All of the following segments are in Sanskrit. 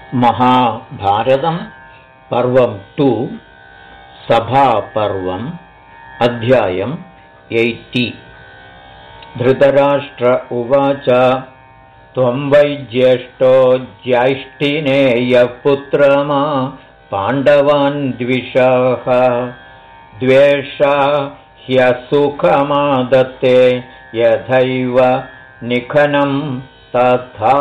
महाभारतं पर्वं 2 सभापर्वम् अध्यायम् 80। धृतराष्ट्र उवाच त्वं वै ज्येष्ठो ज्यैष्ठिनेयः पुत्रमा पाण्डवान् द्विषः द्वेषा ह्यसुखमादत्ते यथैव निखनं तथा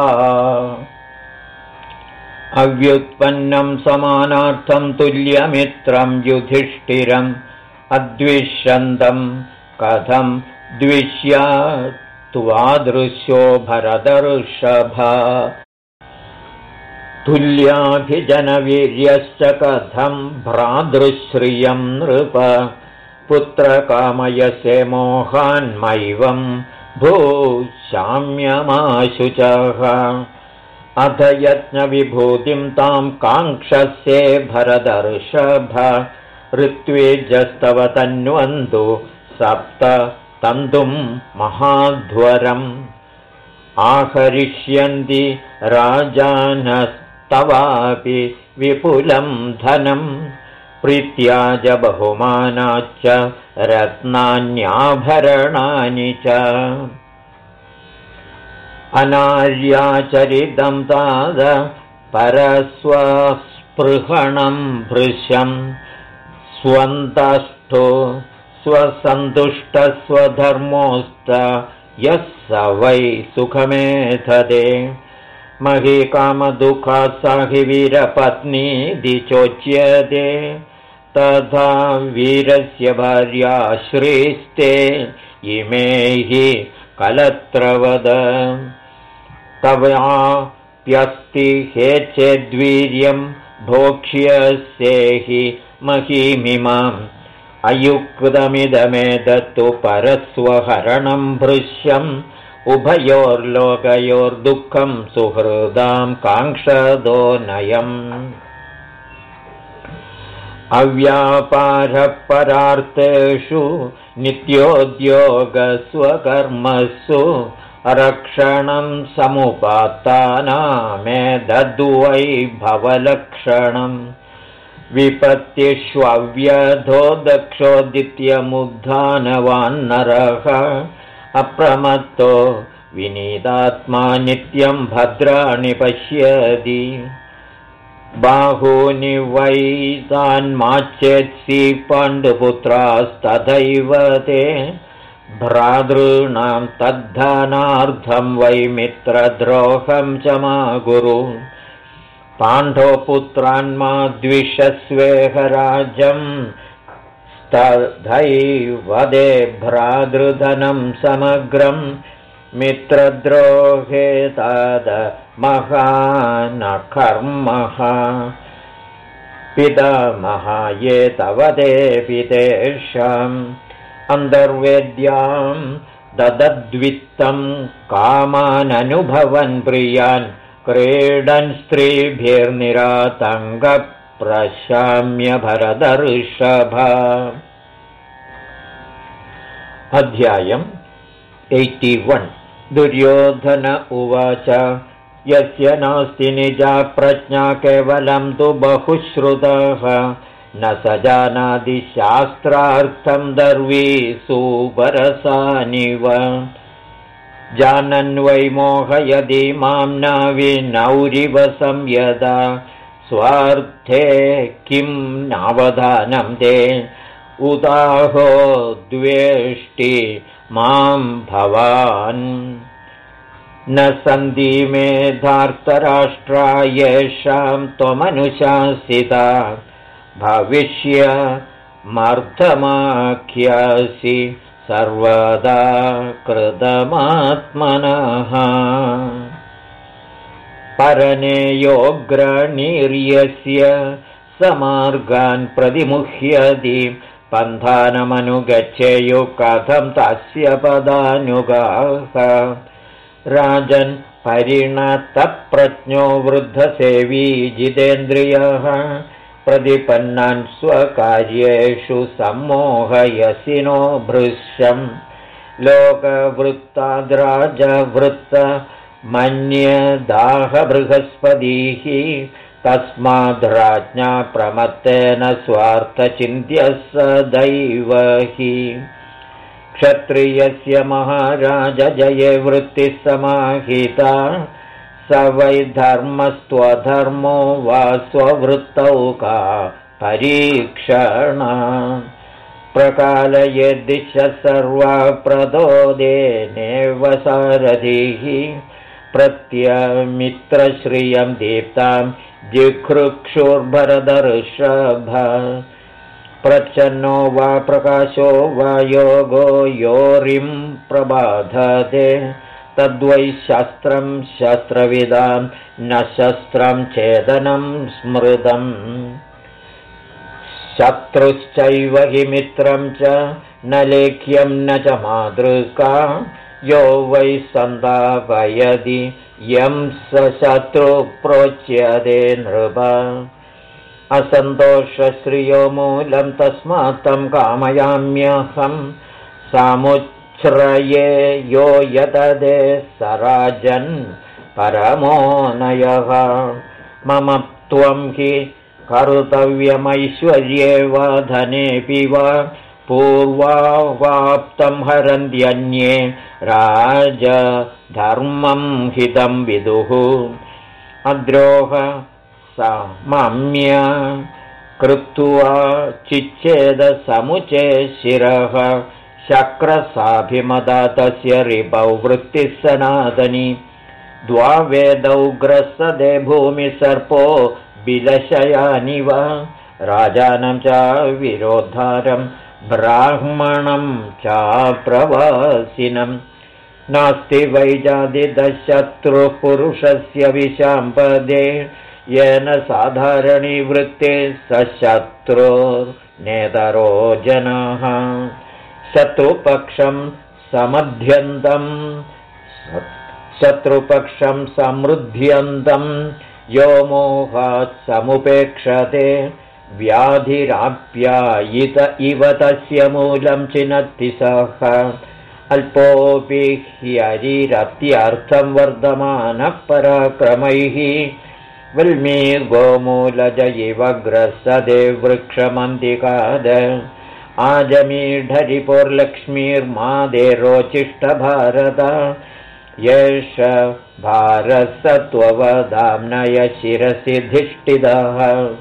अव्युत्पन्नं समानार्थं तुल्यमित्रं युधिष्ठिरम् अद्विषन्तं कथं द्विष्यात् त्वादृश्यो भरतर्षभा तुल्याभिजनवीर्यश्च कथं भ्रातृश्रियं नृप पुत्रकामयसे मोहान्मैवं भूष्याम्यमाशुचः अथ यज्ञविभूतिं तां काङ्क्षसे भरतर्षभ ऋत्विजस्तव तन्वन्तु सप्त तन्तुं महाध्वरम् आहरिष्यन्ति राजानस्तवापि विपुलं धनं प्रीत्या च बहुमानाच्च रत्नान्याभरणानि च अनार्याचरितं ताद परस्वस्पृहणं भृशं स्वन्तस्थो स्वसन्तुष्टस्वधर्मोस्त यः स वै सुखमेधदे महीकामदुःखा हि वीरपत्नीति चोच्यते तथा वीरस्य भार्या श्रीस्ते इमे हि कलत्रवद तवाप्यस्ति हे चेद्वीर्यं भोक्ष्यसे हि महीमिमाम् अयुक्तमिदमेतत्तु परस्वहरणं भृश्यम् उभयोर्लोकयोर्दुःखं सुहृदां काङ्क्षदो नयम् अव्यापारपरार्थेषु नित्योद्योगस्वकर्मसु रक्षणं समुपात्तानामेतद्वै भवलक्षणम् विपत्तिष्वव्यधो दक्षोदित्यमुद्धानवान्नरः अप्रमत्तो विनीतात्मा नित्यं भद्राणि पश्यति बाहूनि वै तान्माच्येत्सि पाण्डुपुत्रास्तथैव ते भ्रातॄणां तद्धनार्थं वै मित्रद्रोहं च मा गुरु पाण्डवपुत्रान्मा द्विषस्वेह राजं तथैव दे भ्रातृधनं समग्रं मित्रद्रोहे तद महानकर्मः पितामह ये तव ते पितेषाम् अन्तर्वेद्यां ददद्वित्तं कामाननुभवन् प्रियान् क्रीडन् स्त्रीभिर्निरातङ्गप्रशाम्य भरतर्षभ। अध्यायम् 81। दुर्योधन उवाच यस्य नास्ति निजा प्रज्ञा केवलं तु बहुश्रुतः न स जानाति शास्त्रार्थं दर्वी सुपरसानिव जानन् वै मोहयति मां न विनौरिव संयदा स्वार्थे किं नावधानं ते उदाहो द्वेष्टि मां भवान् न सन्ति मेधार्तराष्ट्रा येषां त्वमनुशासिता भविष्यमर्थमाख्यासि सर्वदा कृतमात्मनः परनेयोग्रनीर्यस्य समार्गान् प्रतिमुह्यति पन्थानमनुगच्छेयु कथं तस्य पदानुगाः राजन् परिणतप्रज्ञो वृद्धसेवी जितेन्द्रियः प्रतिपन्नान् स्वकार्येषु सम्मोहयसिनो भृश्यम् लोकवृत्ताद्राजवृत्त मन्यदाह बृहस्पतिः तस्माद्राज्ञा प्रमत्तेन स्वार्थचिन्त्यः सदैव हि क्षत्रियस्य महाराज जये वृत्तिः समाहिता स वै धर्मस्त्वधर्मो वा स्ववृत्तौ का परीक्षणा प्रकालयेद्दिश सर्वा प्रदोदेनेव सारथिः प्रत्यमित्रश्रियं दीप्तां जिघृक्षुर्भरदर्षभ प्रच्छन्नो वा प्रकाशो वा योगो योरिं प्रबाधते तद्वै शास्त्रं शास्त्रविदां न शस्त्रं छेदनं स्मृतम् शत्रुश्चैव हि मित्रं च न लेख्यं न च मातृका यो वै सन्तापयति यं स शत्रुः प्रोच्यते नृप असन्तोषश्रियो मूलं तस्मात् तं कामयाम्यहं सामुच्छ्रये यो यतदे सराजन् परमो नयः मम त्वं हि कर्तव्यमैश्वर्ये वा धनेऽपि वा पूर्वावाप्तं हरन्त्यन्ये राजधर्मं हितं विदुः अद्रोह समम्य कृत्वा चिच्छेदसमुचे शिरः शक्रसाभिमदा तस्य रिपौ वृत्तिः सनातनी द्वावेदौ ग्रसदे भूमिसर्पो बिलशयानिव राजानं च विरोधारं ब्राह्मणं च प्रवासिनं नास्ति वै जातिदशत्रुः पुरुषस्य विशाम्पदे येन साधारणी वृत्ते स शत्रुर्नेतरो जनाः शत्रुपक्षं समृद्ध्यन्तं यो मोहात् समुपेक्षते व्याधिराप्यायित इव तस्य मूलं चिनत्ति सः अल्पोऽपि ह्यरिरत्यर्थं वर्धमानः पराक्रमैः वल्मीर्गोमूलज इव ग्रसदे वृक्षमन्तिकाद आजमीढरिपुर्लक्ष्मीर्मादेरोचिष्टभारत येष भारसत्ववदाम्नय शिरसि धिष्ठितः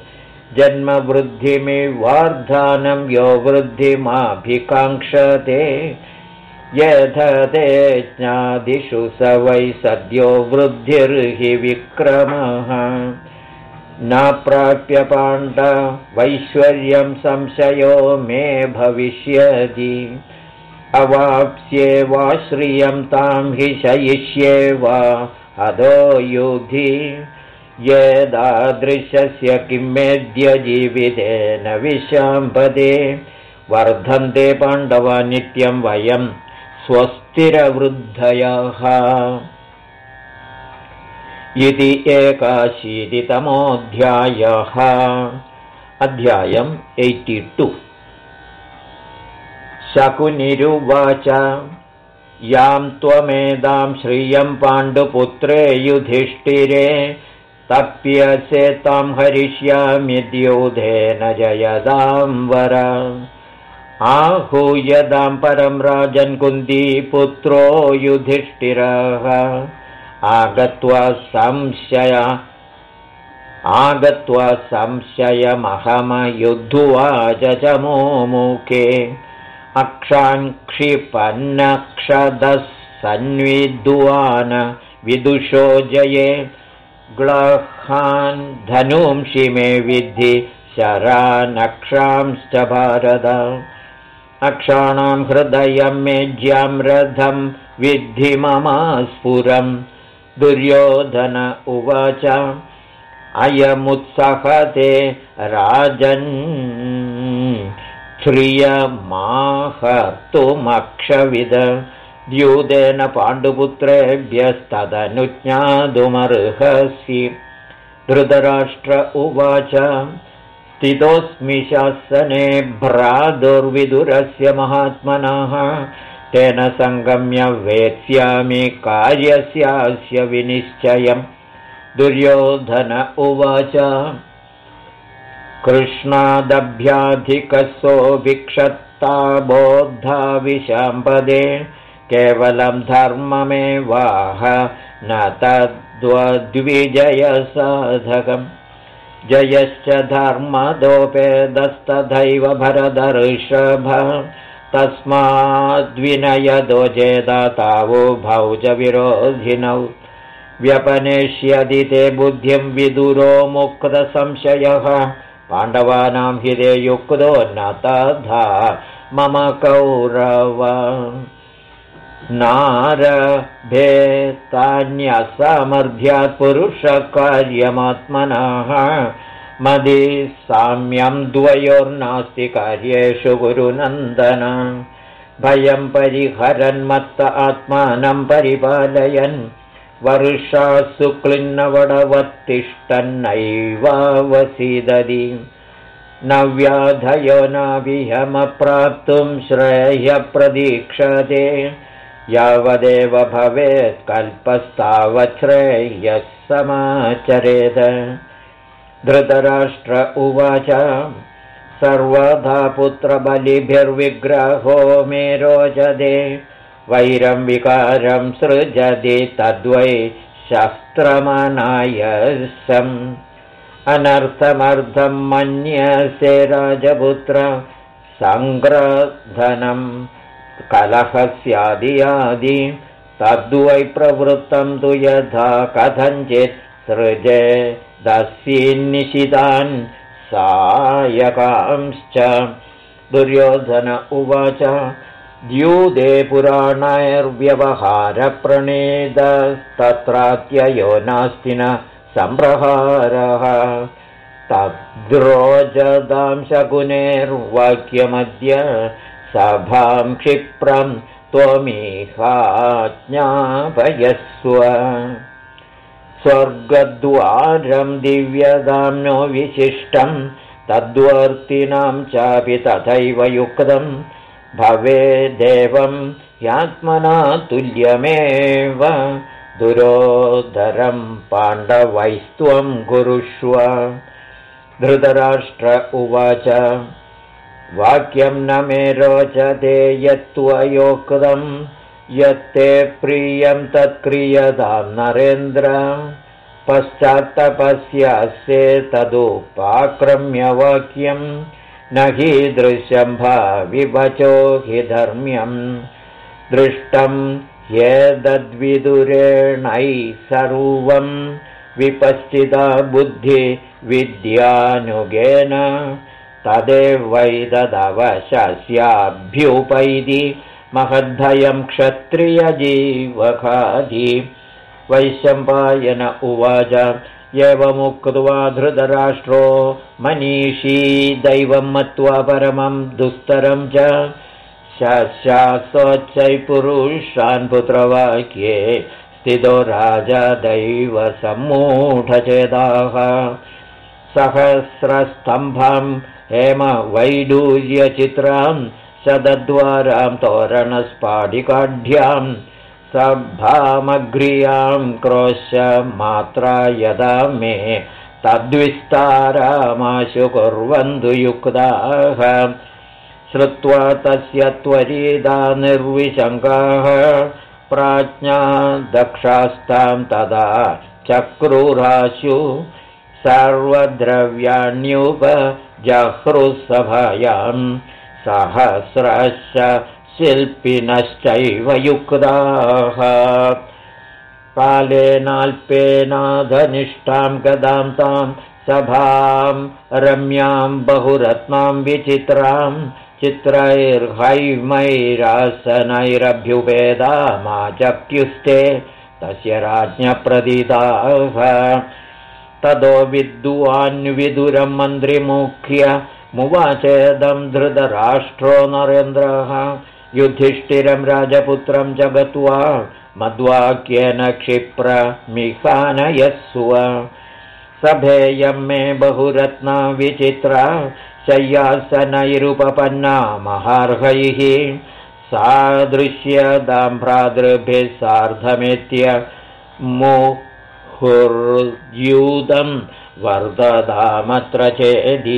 जन्मवृद्धिमिवार्धानं यो वृद्धिमाभिकाङ्क्षते यथते ज्ञादिषु स वै सद्यो वृद्धिर्हि विक्रमः न प्राप्य पाण्डवैश्वर्यं संशयो मे भविष्यति अवाप्स्ये वा श्रियं तां हि शयिष्ये वा अधो युधि येदादृशस्य किं मेद्य जीवितेन विशाम्पदे वर्धन्ते पाण्डवा नित्यं वयं स्वस्तिरवृद्धयः इति 81तमोऽध्यायः अध्यायम् 82 शकुनिरुवाच यां त्वमेदां श्रियं पाण्डुपुत्रे युधिष्ठिरे तप्यसे तां हरिष्यामिद्युधेन जयदां वर आहूयदां परं राजन् कुन्तीपुत्रो युधिष्ठिरः आगत्वा संशयमहमयुद्धुवाच च मोमुखे अक्षाङ्क्षिपन्नक्षदः सन्विद्वान् विदुषो जये ग्लहान् धनुंषि मे विद्धि शरानक्षांश्च भारत अक्षाणां हृदयं मेज्यां रथं विद्धि ममास्फुरम् दुर्योधन उवाच अयमुत्सहते राजन् श्रियमाहर्तुमक्षविद द्यूतेन पाण्डुपुत्रेभ्यस्तदनुज्ञातुमर्हसि धृतराष्ट्र उवाच स्थितोऽस्मि शासने भ्रातुर्विदुरस्य महात्मनः तेन सङ्गम्य वेत्स्यामि कार्यस्यास्य विनिश्चयम्। दुर्योधन उवाच कृष्णादभ्याधिकसो भिक्षत्ता बोद्धा विशाम्पदे केवलं धर्ममेवाह न तद्वद्विजयसाधकम्। जयश्च धर्मदोपेदस्तथैव भरतर्षभ तस्माद्विनयदो जेदातावो भौज विरोधिनौ व्यपनेष्यदि ते बुद्धिं विदुरो मुक्तसंशयः पाण्डवानां हिते युक्तो न तथा मम कौरव नारभेतान्यसमर्थ्यात् पुरुषकार्यमात्मनः मदि साम्यं द्वयोर्नास्ति कार्येषु गुरुनन्दन भयं परिहरन्मत्त आत्मानं परिपालयन् वर्षासु क्लिन्नवडवत्तिष्ठन्नैवावसीदति न व्याधयो नाभियमप्राप्तुं श्रेयप्रदीक्षते यावदेव भवेत् कल्पस्तावत् श्रेयः समाचरेत्। धृतराष्ट्र उवाच सर्वथा पुत्रबलिभिर्विग्रहो मे रोचते वैरं विकारं सृजति तद्वै शस्त्रमनायसम् अनर्थमर्थं मन्यसे राजपुत्र सङ्ग्रधनं कलहस्यादियादि तद्वै प्रवृत्तं तु यथा कथञ्चित् सृजे दस्यन्निशितान् सायकांश्च। दुर्योधन उवाच द्यूते पुराणैर्व्यवहारप्रणेदस्तत्रात्ययो नास्ति न सम्प्रहारः तद्रोजदां शकुनेर्वाक्यमद्य सभां क्षिप्रं त्वमिहाज्ञापयस्व स्वर्गद्वारं दिव्यदाम्नो विशिष्टं तद्वर्तिनां चापि तथैव युक्तं भवेदेवं ह्यात्मना तुल्यमेव दुरोधरं पाण्डवैस्त्वं कुरुष्व। धृतराष्ट्र उवाच वाक्यं न मे रोचते यत्त्वयोक्तं यत्ते प्रियं तत्क्रियतां नरेन्द्र पश्चात्तपस्यास्ये तदुपाक्रम्य वाक्यं न हि दृश्यं भाविवचो हि धर्म्यं दृष्टं ह्येतद्विदुरेणैः सर्वं विपश्चिता बुद्धिविद्यानुगेन तदेवैतदवशस्याभ्युपैति महद्भयं क्षत्रियजीवकादि। वैशम्पायन उवाच एवमुक्त्वा धृतराष्ट्रो मनीषी दैवं मत्वा परमं दुस्तरं च शशासोच्चै पुरुषान् पुत्रवाक्ये स्थितो राजा दैव सम्मूढचेताः सहस्रस्तम्भं हेमवैडूर्यचित्रां शतद्वारां तोरणस्फाटिकाढ्यां सभामग्र्यां क्रोशमात्रा यदा मे तद्विस्तारामाशु कुर्वन्तु युक्ताः श्रुत्वा तस्य त्वरिता निर्विशङ्काः प्राज्ञा दक्षास्तां तदा चक्रुराशु सर्वद्रव्याण्युपजह्रुसभायां सहस्रश्च शिल्पिनश्चैव युक्ताः कालेनाल्पेनाधनिष्ठां गदां तां सभां रम्यां बहुरत्नां विचित्रां चित्रैर्हैमैरासनैरभ्युपेदामाचक्युस्ते तस्य राज्ञप्रदिताः ततो विद्वान्विदुरं मन्त्रिमुख्य मुवाचेदं धृतराष्ट्रो नरेन्द्रः युधिष्ठिरं राजपुत्रं च गत्वा मद्वाक्येन क्षिप्रमिहानयस्व सभेयं मे बहुरत्ना विचित्रा शय्यासनैरुपपन्ना महार्हैः सादृश्यतां भ्रातृभिः सार्धमेत्य मुहुर्यूतं वर्धतामत्र चेदि।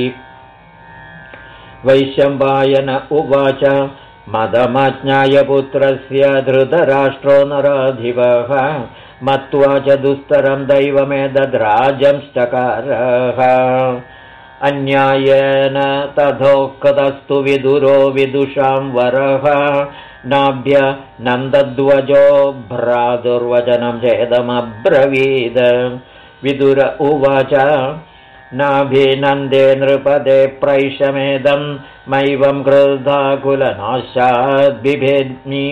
वैशम्पायन उवाच मदमज्ञाय पुत्रस्य धृतराष्ट्रो नराधिपः मत्वा च दुस्तरं दैवमेतद्राजंश्चकारः। अन्यायेन तथोक्तस्तु विदुरो विदुषां वरः नाभ्य नन्दध्वजो भ्रातुर्वचनं चेदमब्रवीद। विदुर उवाच नाभिनन्दे नृपदे प्रैषमेदं मैवं क्रुधाकुलनाशाद् बिभेद्मि।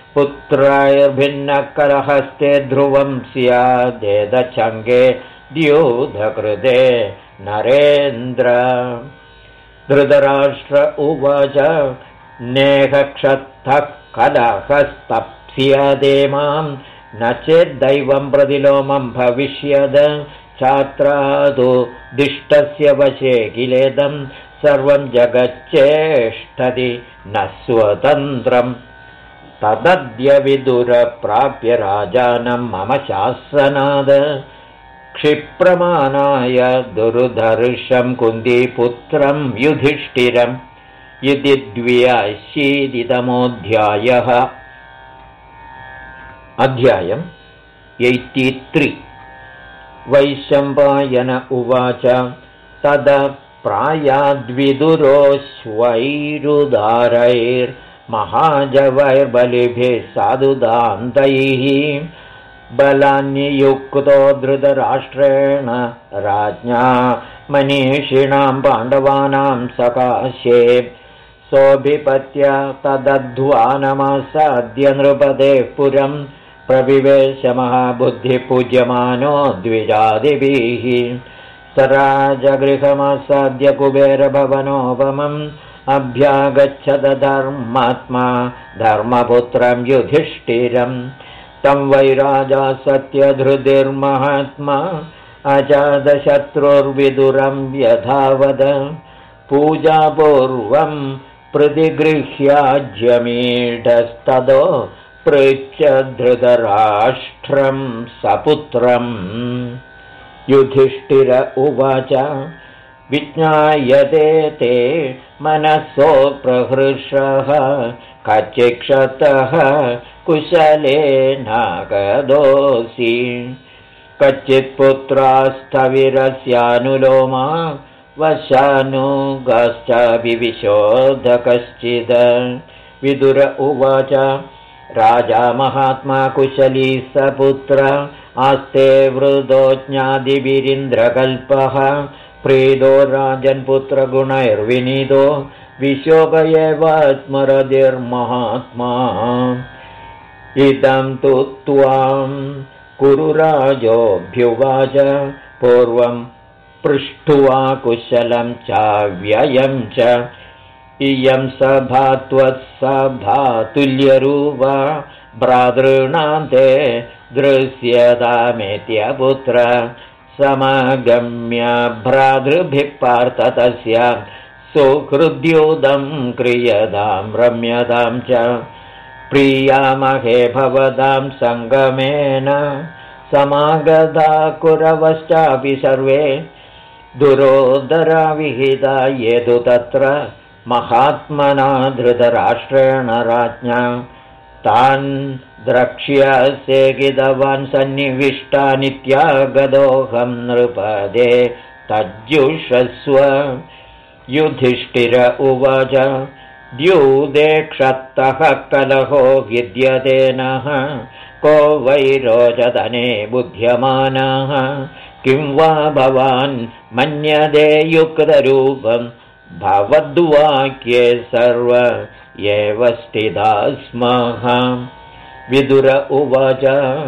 पुत्रैर्भिन्नकरहस्ते ध्रुवं स्यादेदच्छङ्गे द्यूतकृते नरेन्द्र। धृतराष्ट्र उवाच नेहक्षत्थः कलहस्तप्स्यते मां न चेद्दैवं प्रतिलोमं भविष्यद। छात्रादो दिष्टस्य वशे किलेदं सर्वं जगच्चेष्टति न स्वतन्त्रम्। तदद्य विदुर प्राप्य राजानं मम शासनाद क्षिप्रमाणाय दुर्धर्षं कुन्तीपुत्रं युधिष्ठिरम्। इति 82तमोऽध्यायः। अध्यायम् 83। वैशम्पायन उवाच तद प्रायाद्विदुरोऽश्वैरुदारैर्महाजवैर्बलिभिः साधुदान्तैः बलान्नियुक्तो धृतराष्ट्रेण राज्ञा मनीषिणां पाण्डवानां सकाशे सोऽभिपत्य तदध्वानमासाद्य नृपतेः पुरम् प्रविवेश महाबुद्धिपूज्यमानो द्विजादिभिः। स राजगृहमासाद्य कुबेरभवनोपमम् अभ्यागच्छद धर्मात्मा धर्मपुत्रं युधिष्ठिरम्। तं वै राजा सत्यधृतिर्महात्मा अजातशत्रुर्विदुरं यथावद पूजापूर्वं प्रतिगृह्याज्यमीढस्ततो पृच्छ धृतराष्ट्रं सपुत्रम्। युधिष्ठिर उवाच विज्ञायते ते मनसो प्रहृषः कच्चिक्षतः कुशलेनागदोऽसि। कच्चित्पुत्रास्तविरस्यानुलोमा वशानुगश्च विविशोधकश्चिद। विदुर उवाच राजा महात्मा कुशली सपुत्र आस्ते वृदो ज्ञादिभिरिन्द्रकल्पः प्रीतो राजन्पुत्रगुणैर्विनीतो विशोक एवात्मरतिर्महात्मा। इदं तु त्वां कुरुराजोऽभ्युवाच पूर्वं पृष्ट्वा कुशलं चाव्ययं च। इयं सभा त्वत्सभातुल्यरूपा भ्रातॄणां ते दृश्यतामेत्य पुत्र। समागम्य भ्रातृभिः पार्थ तस्य सुहृद्योदं क्रियतां रम्यतां च। प्रियामहे भवतां सङ्गमेन समागता कुरवश्चापि सर्वे दुरोदरा विहिता ये तु तत्र महात्मना धृतराष्ट्रेण राज्ञा। तान् द्रक्ष्यसेकितवान् सन्निविष्टानित्यागदोऽहं नृपदे तज्जुषस्व। युधिष्ठिर उवाच द्यूते क्षत्तः कलहो विद्यते नः को वै रोचतने बुध्यमानः। किं वा भवान् मन्यते युक्तरूपं भवद्वाक्ये सर्व एव स्थिता स्मः। विदुर उवाच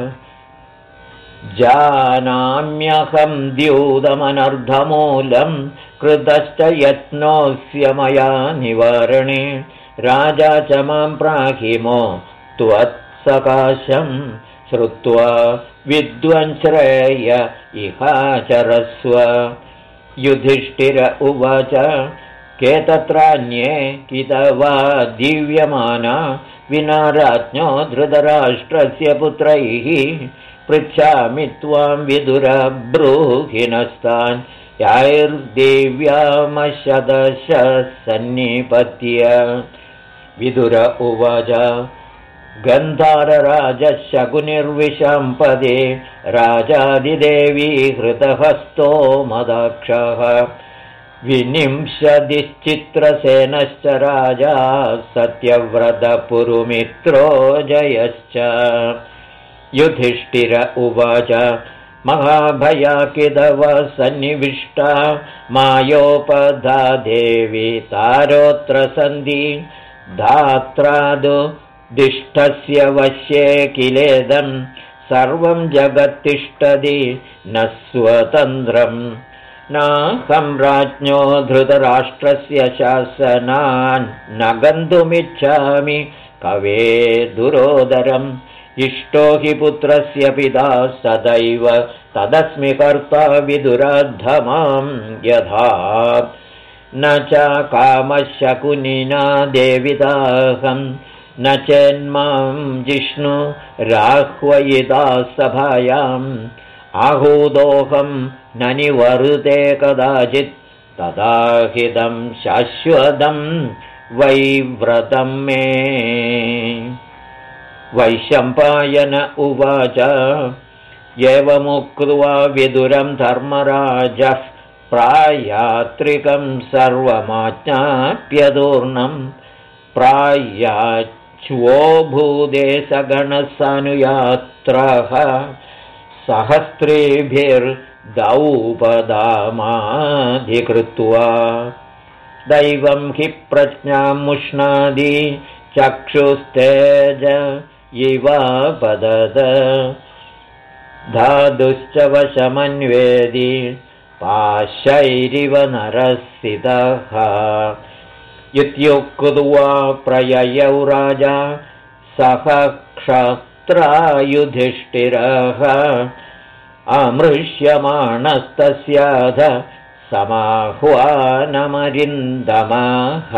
जानाम्यहं द्यूतमनर्धमूलं कृतश्च यत्नोऽस्य मया निवारणे। राजा च मां प्राहिमो त्वत्सकाशं श्रुत्वा विद्वंश्रेय इहाचरस्व। युधिष्ठिर उवाच के तत्रान्ये कितवा दीव्यमाना विना राज्ञो धृतराष्ट्रस्य पुत्रैः पृच्छामि त्वां विदुर ब्रूहिणस्तान् याैर्देव्यामशदश सन्निपत्य विदुर उवाच गन्धारराजशकुनिर्विशम्पदे राजादिदेवी हृतहस्तो मदाक्षः विनिंशदिश्चित्रसेनश्च राजा सत्यव्रतपुरुमित्रो जयश्च युधिष्ठिर उवाच महाभया किदव सन्निविष्टा मायोपधा देवी तारोत्र सन्धि धात्रादु दिष्टस्य वश्ये किलेदं सर्वं जगत्तिष्ठति न स्वतन्त्रम् नाहं राज्ञो धृतराष्ट्रस्य शासनान् न गन्तुमिच्छामि कवे दुरोदरम् इष्टो हि पुत्रस्य पिता सदैव तदस्मि कर्ता विदुराद्धमां यथा न च कामशकुनिना देविताहं न चेन्मां जिष्णु राह्वयिता सभायाम् आहूदोऽहं न निवर्ते कदाचित् तदाहितं शाश्वतं वैव्रतं मे वैशम्पायन उवाच एवमुक्त्वा विदुरं धर्मराजः प्रायात्रिकं सर्वमाज्ञाप्यदूर्णं प्रायाच्वोभूदे सगणसानुयात्रः सहस्रेभिर्दौपदामाधिकृत्वा दैवं हि प्रज्ञां मुष्णादि चक्षुस्तेज इवापदद धातुश्च वशमन्वेदि पाशैरिव नरसितः इत्युक्त्वा प्रययौ राजा सह क्षत्रायुधिष्ठिरः अमृष्यमाणस्तस्याध समाह्वानमरिन्दमः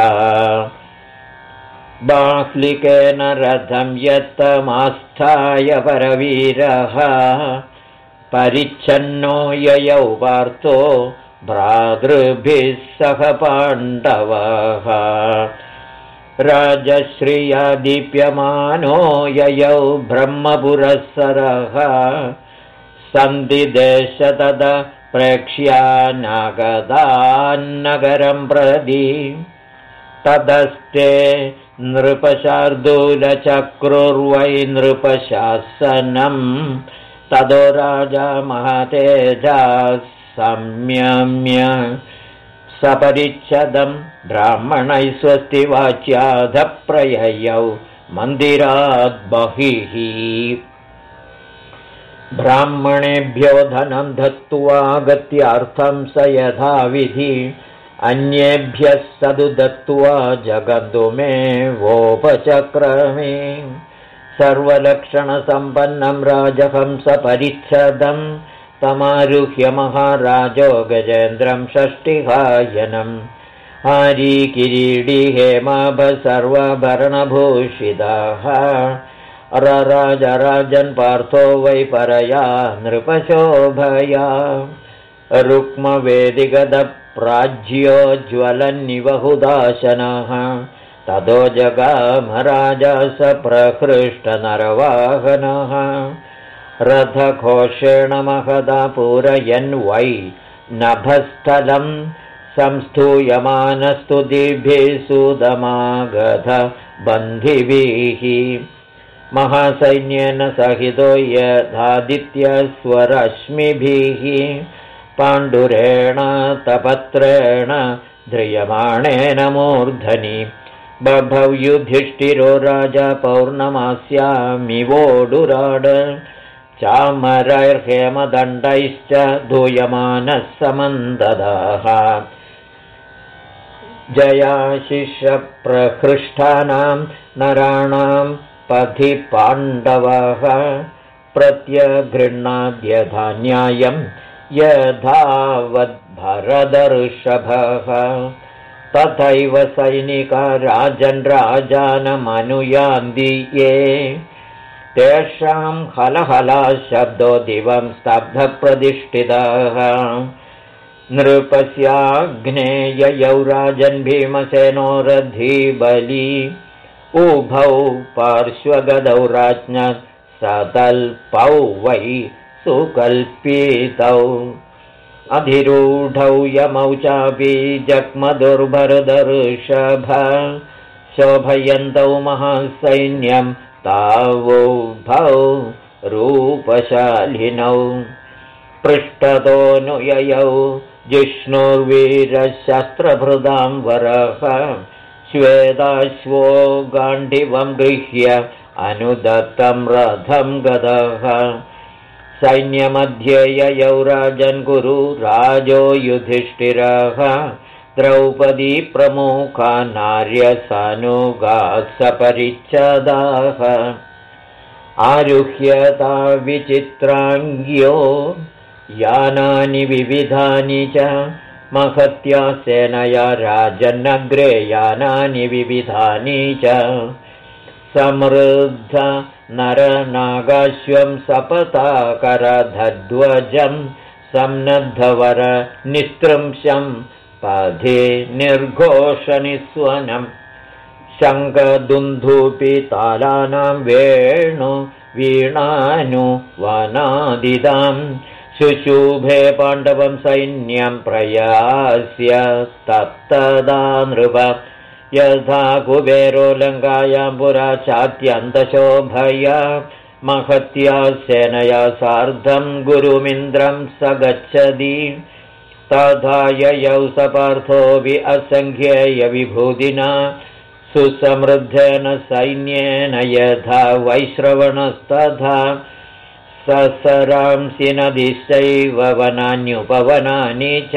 बाह्लिकेन रथं यत्तमास्थाय परवीरः परिच्छन्नो ययौ पार्थो भ्रातृभिः सह पाण्डवः राजश्रिया दीप्यमानो ययौ ब्रह्मपुरःसरः सन्धिदेशतद प्रेक्ष्या नागदान्नगरं प्रति तदस्ते नृपशार्दूलचक्रुर्वै नृपशासनं तदो राजा महातेजः संयम्य सपरिच्छदं ब्राह्मणैः स्वस्ति वाच्याधः प्रययौ मन्दिराद् बहिः ब्राह्मणेभ्यो धनं दत्त्वा गत्यार्थं स यथाविधि अन्येभ्यः सदु दत्त्वा जगन्तुमेवोपचक्रमे सर्वलक्षणसम्पन्नं राजहंसपरिच्छदं तमारुह्य महाराजो गजेन्द्रं षष्टिहायनम् हारीकिरीडी हेमाभ सर्वभरणभूषिताः रराजराजन् पार्थो वै परया नृपशोभया रुक्मवेदिगदप्राज्योज्ज्वलन्निवहुदाशनः ततो जगामराजा स प्रहृष्टनरवाहनः रथघोषेण महदा पूरयन् वै नभस्थलं संस्तूयमानस्तुतिभिः सुदमागध बन्धिभिः महासैन्येन सहितो यथादित्यस्वरश्मिभिः पाण्डुरेण तपत्रेण ध्रियमाणेन मूर्धनि बभौ युधिष्ठिरो राजा पौर्णमास्यामिवोडुराड चामरैर्हेमदण्डैश्च धूयमानः समन्ददः जयाशिषप्रहृष्टानां नराणां पथि पाण्डवः प्रत्यगृह्णाद्यधान्यायं यथावद्भरदर्षभः तथैव सैनिका राजन् राजानमनुयान्ति ये तेषां हलहला शब्दो दिवं स्तब्धप्रतिष्ठितः नृपस्याग्नेययौ राजन् भीमसेनो रथीबली उभौ पार्श्वगदौ राज्ञ सतल्पौ वै सुकल्पितौ अधिरूढौ यमौ चापि जग्मदुर्भरदर्षभ शोभयन्तौ महासैन्यं तावुभौ रूपशालिनौ पृष्ठतोऽनुययौ जिष्णुर्वीरशस्त्रभृदां वरः श्वेताश्वो गाण्डीवं गृह्य अनुदत्तं रथं गदः सैन्यमध्ये ययौ राजन् गुरु राजो युधिष्ठिरः द्रौपदी प्रमुखा नार्यसानुगाः सपरिच्छदाः आरुह्यता विचित्राङ्ग्यो यानानि विविधानि च महत्या सेनया राजन्नग्रे यानानि विविधानि च समृद्ध नरनागाश्वं सपताकरध्वजं सम्नद्धवर निस्त्रंशं पथे निर्घोषनिस्वनं शङ्खदुन्दुभितालानां वेणु वीणानुवनादिदां शुशुभे पाण्डवं सैन्यं प्रयास्य तत्तदा नृप यथा कुबेरो लङ्कायां पुरा चात्यन्तशोभया महत्या सेनया सार्धं गुरुमिन्द्रं स गच्छति तथा ययौ सपार्थोऽपि असङ्ख्येयविभूतिना सुसमृद्धेन सैन्येन यथा वैश्रवणस्तथा ससरांसि नदीश्चैव वनान्युपवनानि च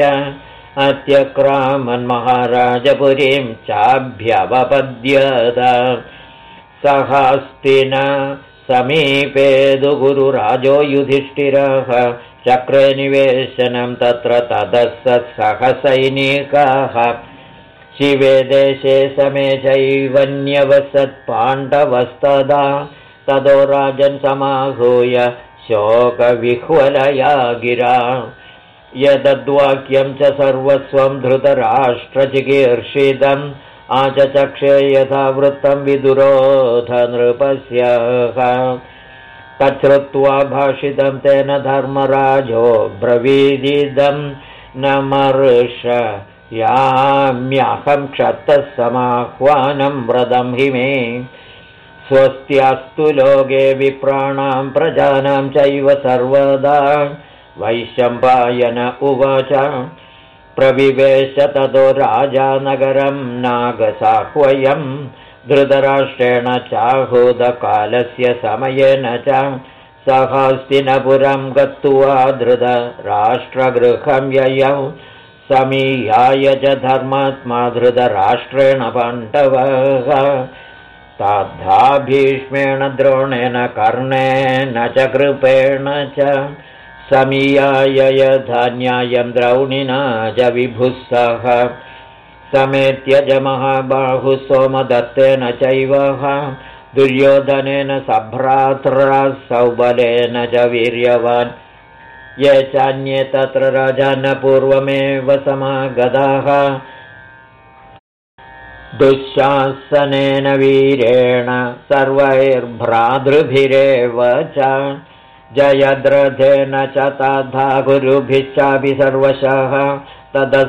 अत्यक्रामन्महाराजपुरीं चाभ्यवपद्यत सहास्तिन समीपेदु गुरुराजो युधिष्ठिरः चक्रे निवेशनं तत्र ततः सहसैनिकाः शिवे देशे समे चैवन्यवसत्पाण्डवस्तदा ततो राजन् समाहूय शोकविह्वलया गिरा यदद्वाक्यं च सर्वस्वं धृतराष्ट्रचिकीर्षितम् आचचक्षे यथा वृत्तं विदुरोधनृपस्य तच्छ्रुत्वा भाषितं तेन धर्मराजो ब्रवीदिदं न मर्षयाम्यहं क्षत्तः समाह्वानं व्रतं हि मे स्वस्त्यास्तु लोके विप्राणां प्रजानां चैव सर्वदा वैशम्पायन उवाच प्रविवेश ततो राजा नगरं नागसाह्वयं धृतराष्ट्रेण चाहूतकालस्य समयेन च सहास्तिनपुरं गत्वा धृतराष्ट्रगृहं ययौ समीयाय च धर्मात्मा धृतराष्ट्रेण पाण्डवः तथा भीष्मेण द्रोणेन कर्णेन च कृपेण च समीयाय यथा न्यायं द्रौणिना च विभुः सह समेत्य च महाबाहुः सोमदत्तेन चैव दुर्योधनेन सभ्रात्रा सौबलेन च वीर्यवान् ये चान्ये तत्र राजान पूर्वमेव समागताः दुःशासनेन वीरेण सर्वैर्भ्रातृभिरेव च जयद्रथेन च तथा गुरुभिश्चापि सर्वशः ततः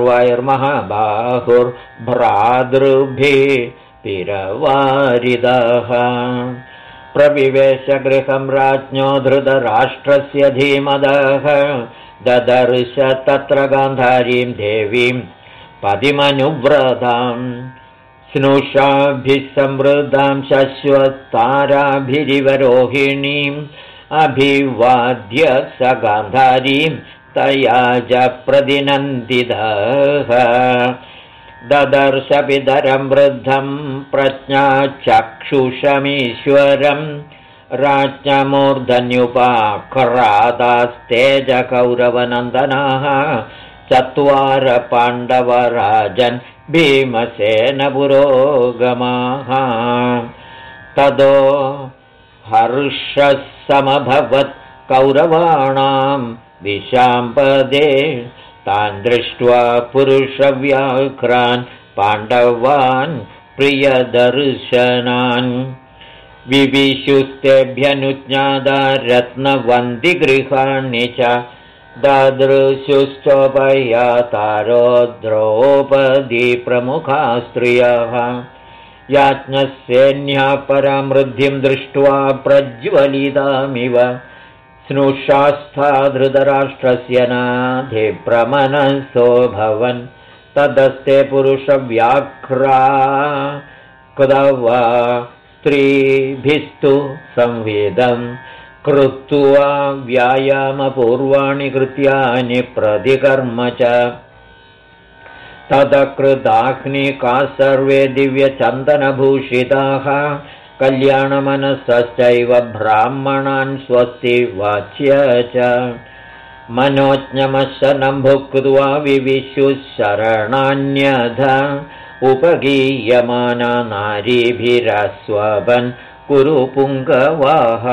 सर्वैर्महाबाहुर्भ्रातृभिरवारिदः प्रविवेश गृहं राज्ञो धृतराष्ट्रस्य धीमदः ददर्श तत्र गान्धारीं देवीं पतिमनुव्रतां स्नुषाभिः समृद्धां शश्वताराभिरिवरोहिणीम् अभिवाद्य स गान्धारीं तया च प्रतिनन्दितः ददर्श पितरं वृद्धं प्रज्ञाचक्षुषमीश्वरं राज्ञमूर्धन्युपाक्रातास्तेज कौरवनन्दनाः चत्वार पाण्डवराजन् भीमसेनपुरोगमाः ततो हर्षः समभवत् कौरवाणां विशाम्पदे तान् दृष्ट्वा पुरुषव्याघ्रान् पाण्डवान् प्रियदर्शनान् विविशुस्तेभ्यनुज्ञाता रत्नवन्दिगृहाणि च दादृशुश्चोपयातारो द्रौपदी प्रमुखा स्त्रियः याज्ञसेन्या परामृद्धिं दृष्ट्वा प्रज्वलितामिव स्नुषास्था धृतराष्ट्रस्य नाधिप्रमनसो भवन् तदस्ते पुरुषव्याघ्रा कृतवा स्त्रीभिस्तु संवेदं कृत्वा व्यायामपूर्वाणि कृत्यानि प्रतिकर्म च तदकृताग्निकाः सर्वे दिव्यचन्दनभूषिताः कल्याणमनसश्चैव ब्राह्मणान् स्वस्ति वाच्य च मनोज्ञमशनं भुक्त्वा विविशुशरणान्यथ उपगीयमाना नारीभिरस्वपन् कुरु पुङ्गवाः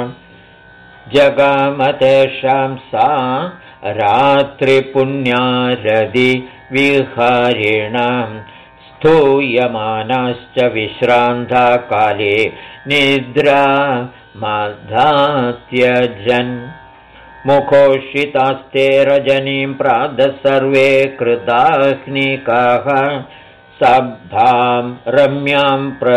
जगामतेषां सा रात्रिपुण्यारदि विहारिणां स्तूयमानाश्च विश्रान्ता काले निद्रा मधात्यजन् मुखोषितास्ते रजनीं प्रातः सर्वे कृताग्निकाः सभां रम्यां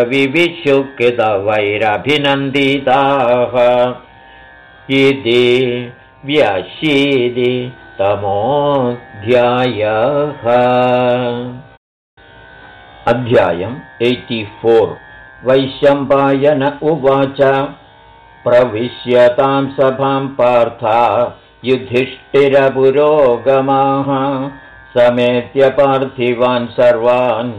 प्रविविशुकितवैरभिनन्दिताः इति व्याशीतितमोऽध्यायः। अध्यायम् 84। वैशम्पायन उवाच प्रविश्यतां सभां पार्था युधिष्ठिरपुरोगमाः समेत्य पार्थिवान् सर्वान्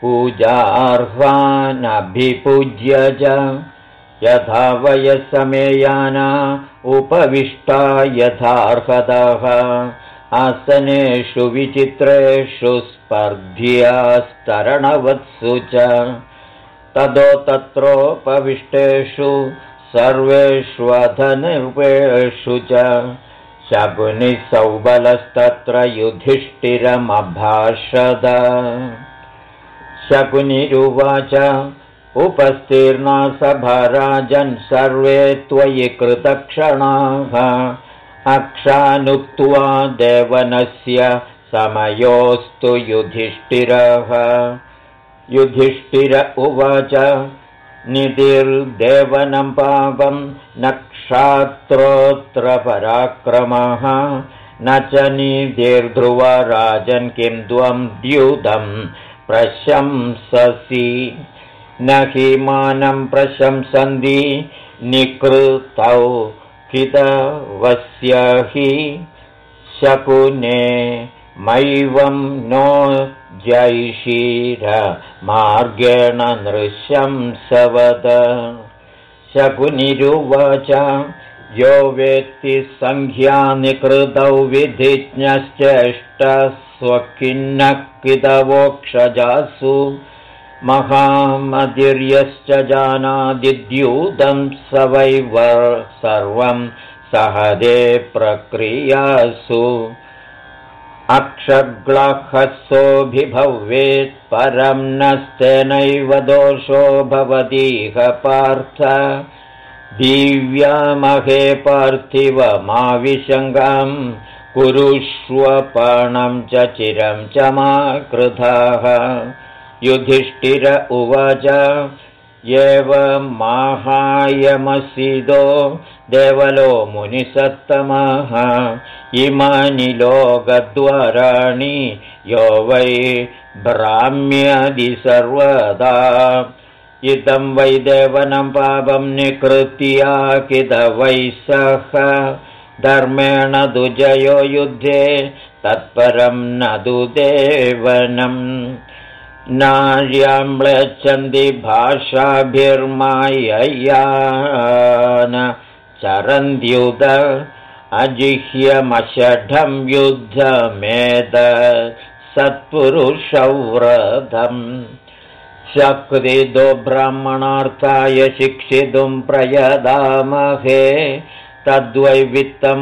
पूजार्हानभिपूज्य च यथा वयस्समेयाना उपविष्टा यथार्हतः आसनेषु विचित्रेषु स्पर्ध्यास्तरणवत्सु च ततो तत्रोपविष्टेषु सर्वेष्वधनिर्वेषु च शकुनिसौबलस्तत्र युधिष्ठिरमभाषद शकुनिरुवाच उपस्तीर्णा सभाराजन् सर्वे त्वयि कृतक्षणाः अक्षानुक्त्वा देवनस्य समयोस्तु युधिष्ठिरः युधिष्ठिर उवाच निधिर्देवनं पापं नक्षात्रोऽत्र पराक्रमः न च निधिर्ध्रुवा राजन् किं त्वं द्यूतं प्रशंससि न हि मानं प्रशंसन्ति निकृतौ हितवस्य हि शकुने मैवं नो जैषीरमार्गेण नृशंसवद शकुनिरुवाच यो वेत्ति संख्यानिकृतौ विधिज्ञश्चेष्टस्वखिन्नः कितवोक्षजासु महामतिर्यश्च जानादिद्यूतं स वै सर्वं सहदे प्रक्रियासु अक्षग्लाहसोऽभिभवेत् परं नस्तेनैव दोषो भवतीह पार्थ दिव्यामहे पार्थिवमाविशङ्गां कुरुष्वपणं च चिरं च मा कृताः युधिष्ठिर उवाच एवमाहायमसिदो देवलो मुनिसत्तमः इमानि लोकद्वाराणि यो वै भ्राम्यदि सर्वदा इदं वै देवनं पापं निकृत्या किद वै सः धर्मेण दुजयो युद्धे तत्परं न दुदेवनम् नार्यां म्लेच्छन्ति भाषाभिर्माययान चरन्त्युत अजिह्यमषढं युद्धमेत सत्पुरुषौ व्रतम् शक्तिदो ब्राह्मणार्थाय शिक्षितुं प्रयदामहे तद्वै वित्तं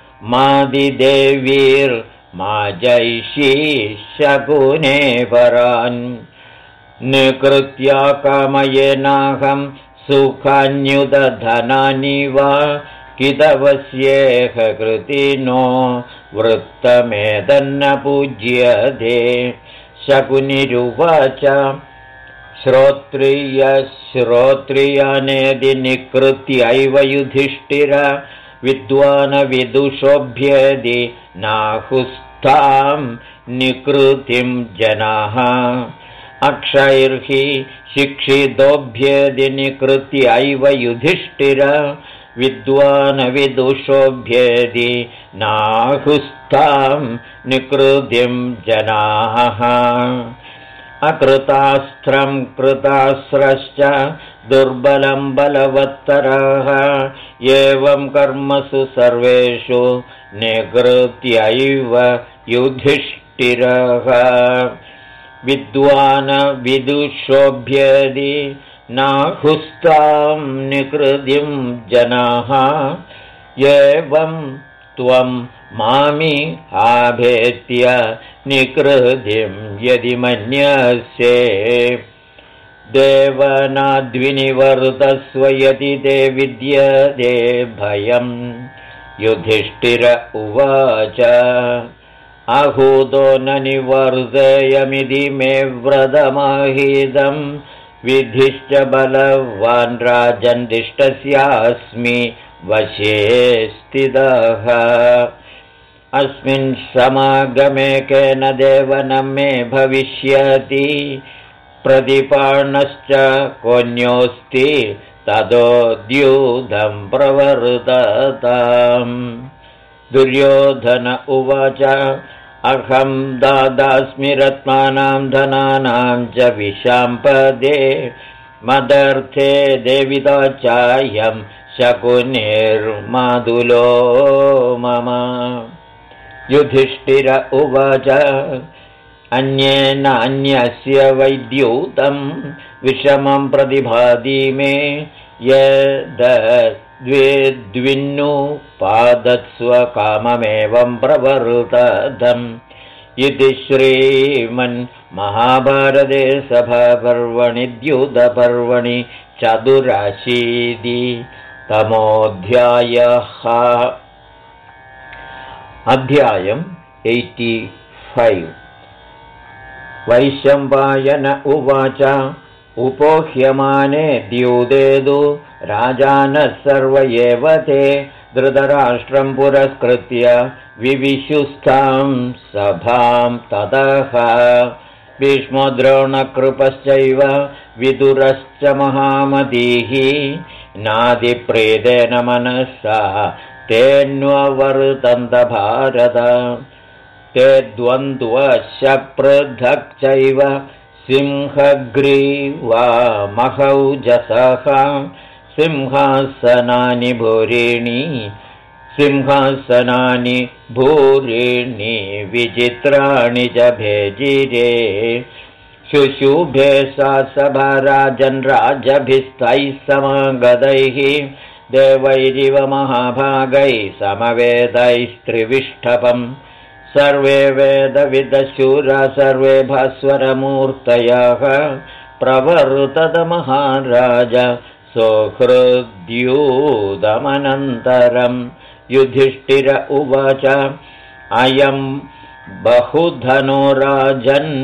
मादिदेवीर्माजैषी शकुने परान् निकृत्या कामयेनाहं सुखान्युतधनानि वा किदवस्येह कृतिनो वृत्तमेतन्न पूज्यते शकुनिरुवाच श्रोत्रियानेदि निकृत्यैव युधिष्ठिर विद्वान् विदुषोऽभ्येदि नाहुस्तां निकृतिं जनाः अक्षैर्हि शिक्षितोऽभ्येदि निकृत्यैव युधिष्ठिर विद्वान् विदुषोऽभ्येदि नाहुस्तां निकृतिं जनाः अकृतास्त्रं कृतास्त्रश्च दुर्बलं बलवत्तरः एवं कर्मसु सर्वेषु निकृत्यैव युधिष्ठिरः विद्वान् विदुषोऽभ्येदि नाहुस्तां निकृतिं जनाः एवं त्वं मामि आभेत्य निकृतिं यदि मन्यसे देवनाद्विनिवर्तस्व यदि ते विद्यते भयम् युधिष्ठिर उवाच आहूतो न निवर्तयमिति मे व्रतमाहितं विधिश्च बलवान् राजन् दिष्टस्यास्मि वशे स्थितः अस्मिन् समागमे केन देवनं मे भविष्यति प्रतिपाणश्च कोऽन्योऽस्ति ततोद्यूतं प्रवर्तताम् दुर्योधन उवाच अहं दादास्मि रत्नानां धनानां च विशाम्पदे मदर्थे देविता चायं शकुनिर्मादुलो मम युधिष्ठिर उवाच अन्येन अन्यस्य वैद्यूतं विषमं प्रतिभाति मे यद्विन्नुपादत्स्व काममेवं प्रवर्ततम् इति श्रीमन्महाभारते सभापर्वणि द्यूतपर्वणि चतुरशीतितमोऽध्यायः अध्यायम् 85 वैशम्पायन उवाच उपोह्यमाने द्यूतेदु राजानः सर्व एव ते धृतराष्ट्रं पुरस्कृत्य विविशुस्तां सभां ततः भीष्मो द्रोणकृपश्चैव विदुरश्च महामतीः नादिप्रीतेन मनसा तेऽन्ववर्तन्त भारत ते द्वन्द्वशपृथक् चैव सिंहग्रीवा महौजसः सिंहासनानि भूरिणी विचित्राणि च भेजिरे शुशुभे सा सभा राजन् राजभिस्तैः समागतैः देवैरिव महाभागैः समवेदैस्त्रिविष्टपम् सर्वे वेदविदशूरा सर्वे भास्वरमूर्तयः प्रवर्तत महाराज सोऽहृद्यूतमनन्तरं युधिष्ठिर उवाच अयं बहुधनो राजन्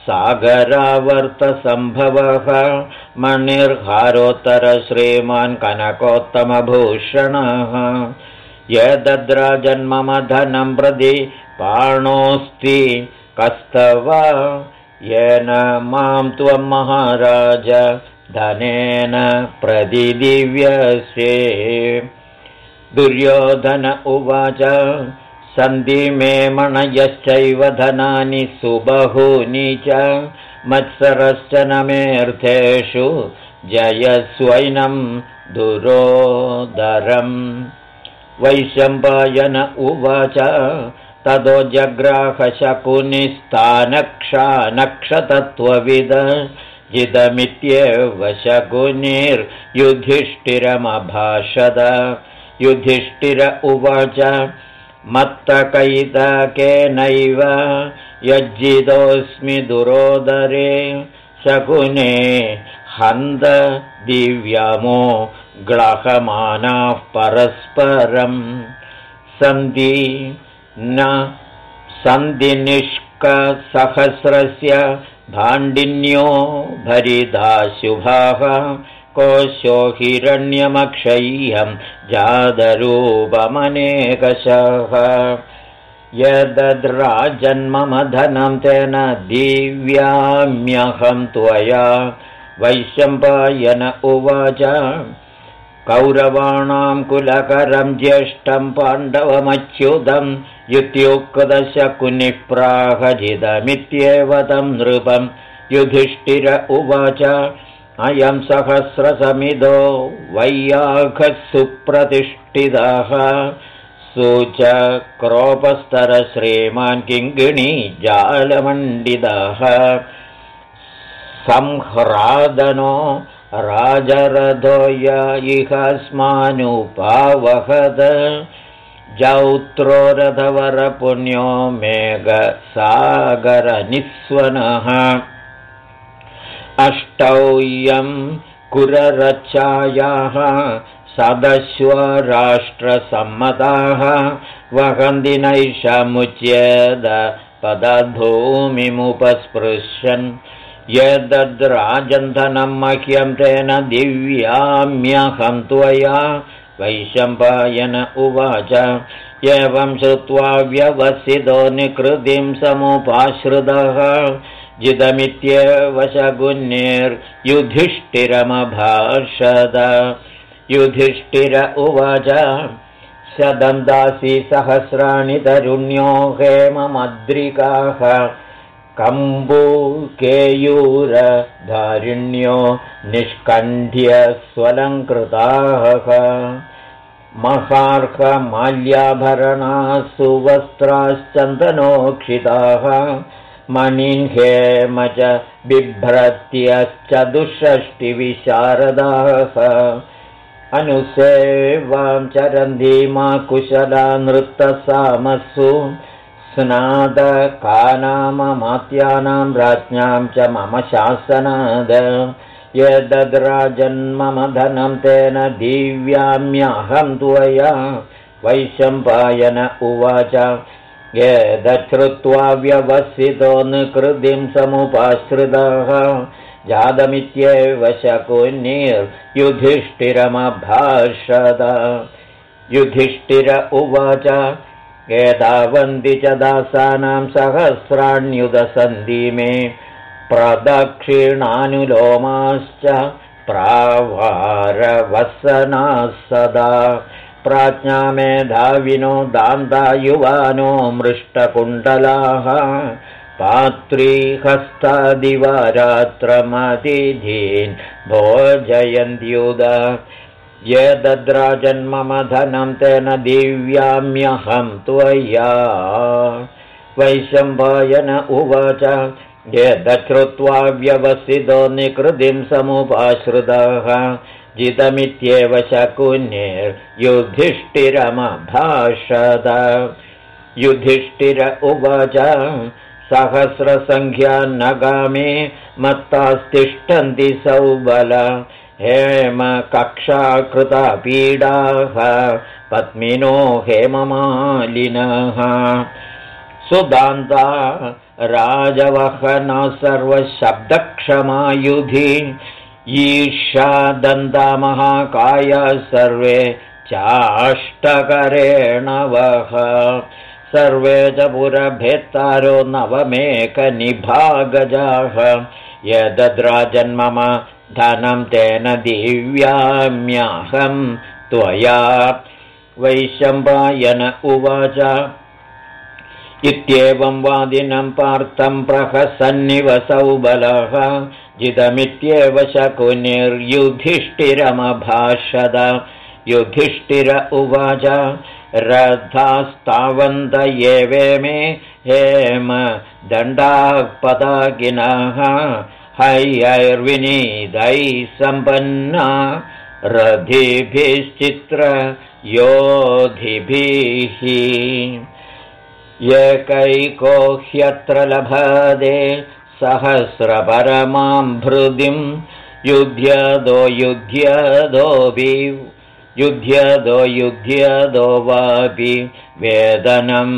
सागरावर्तसम्भवः मणिर्हारोत्तर श्रीमान् कनकोत्तमभूषणः यदद्राजन्मम धनं प्रति पाणोऽस्ति कस्तव येन मां त्वं महाराज धनेन प्रतिदिव्यसे दुर्योधन उवाच सन्ति मे मणयश्चैव धनानि सुबहूनि च मत्सरश्च न मेऽर्थेषु जयस्वैनं दुरोदरम् वैशम्पायन उवाच ततो जग्राहशकुनिस्तानक्षानक्षतत्त्वविद जिदमित्येव शकुनिर्युधिष्ठिरमभाषद युधिष्ठिर उवाच मत्तकैतकेनैव यज्जितोऽस्मि दुरोदरे शकुने हन्त दिव्यमो ग्लहमानाः परस्परम् सन्धिनिष्कसहस्रस्य भाण्डिन्यो भरिधा शुभाः कोशो हिरण्यमक्षय्यं जातरूपमनेकशः यदद्राजन्मम धनं तेन दिव्याम्यहं त्वया वैशम्पायन उवाच कौरवाणां कुलकरं ज्येष्ठं पाण्डवमच्युतं युत्युक्तशकुनिः प्राहजिदमित्येव तं नृपं युधिष्ठिर उवाच अयं सहस्रसमिदो वैयाघः सुप्रतिष्ठितः सुचक्रोपस्तरश्रीमान् किङ्गिणी जालमण्डितः संह्रादनो राजरथो य इहस्मानुपावहद जौत्रो रथवरपुण्यो मेघसागरनिस्वनः अष्टौयं कुररचायाः सदश्वराष्ट्रसम्मताः वहन्ति नैषमुच्येद पदभूमिमुपस्पृशन् यदद्राजन्धनं मह्यं तेन दिव्याम्यहं त्वया वैशम्पायन उवाच एवं श्रुत्वा व्यवसितो निकृतिं समुपाश्रितः जिदमित्येव शकुनिर्युधिष्ठिरमभाषद युधिष्ठिर उवाच शतं दासी सहस्राणि तरुण्यो हेममद्रिकाः कम्बुकेयूरधारिण्यो निष्कण्ठ्य स्वलङ्कृताः महार्हमाल्याभरणाः सुवस्त्राश्चन्दनोक्षिताः मणिहेम च बिभ्रत्यश्चतुष्षष्टिविशारदाः अनुसेवां चरन्तीमा कुशला नृत्तसामसु स्नातकानाममात्यानां राज्ञां च मम शासनाद यदद्राजन्मम धनं तेन दिव्याम्यहं त्वया वैशम्पायन उवाच यदश्रुत्वा व्यवसितो निकृतिं समुपाश्रितः जातमित्येव शकुनिर्युधिष्ठिरमभाषद युधिष्ठिर उवाच एतावन्ति च दासानां सहस्राण्युदसन्ति मे प्रदक्षिणानुलोमाश्च प्रावारवसनाः सदा प्राज्ञा मेधाविनो दान्ता युवानो मृष्टकुण्डलाः पात्रीहस्तादिवारात्रमतिथीन् भोजयन्त्युद यदद्राजन्मम धनं तेन दिव्याम्यहं त्वया वैशम्पायन उवाच यदश्रुत्वा व्यवसितो निकृतिं समुपाश्रितः जितमित्येव शकुनिर्युधिष्ठिरमभाषद युधिष्ठिर उवाच सहस्रसङ्ख्यान्नगामे मत्तास्तिष्ठन्ति सौबल हेम कक्षाकृता पीडाः पद्मिनो हेममालिनः सुदान्ता राजवहना सर्वशब्दक्षमायुधि ईशा दन्ता महाकाया सर्वे चाष्टकरेण वः सर्वे च पुरभेत्तारो नवमेकनिभागजाः यदद्राजन्मम धनं तेन दिव्याम्यहं त्वया वैशम्पायन उवाच इत्येवं वादिनं पार्थं प्रहसन्निव सौबलः जितमित्येव शकुनिर्युधिष्ठिरमभाषद युधिष्ठिर उवाच रथास्तावन्त एवेमे हेम दण्डाः पताकिनः हैर्विनीतैः सम्पन्ना रथिभिश्चित्रयोधिभिः एकैको ह्यत्र लभते सहस्रपरमां हृदिं युध्यदो वापि वेदनं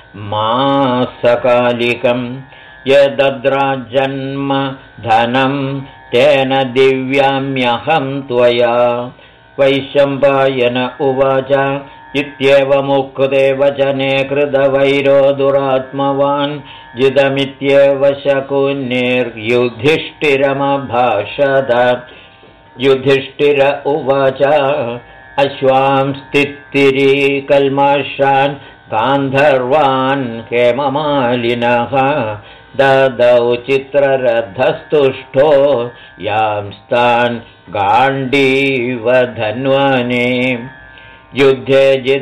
मासकालिकं यदद्राजन्म धनं तेन दिव्याम्यहं त्वया वैशम्पायन उवाच इत्येवमुक्ते वचने कृतवैरो दुरात्मवान् जिदमित्येव शकुनिर्युधिष्ठिरमभाषत युधिष्ठिर उवाच अश्वांस्तित्तिरीकल्मषान् गान्धर्वान् हेममालिनः ददौ चित्ररथस्तुष्टो यांस्तान् गाण्डीवधन्वने युद्धे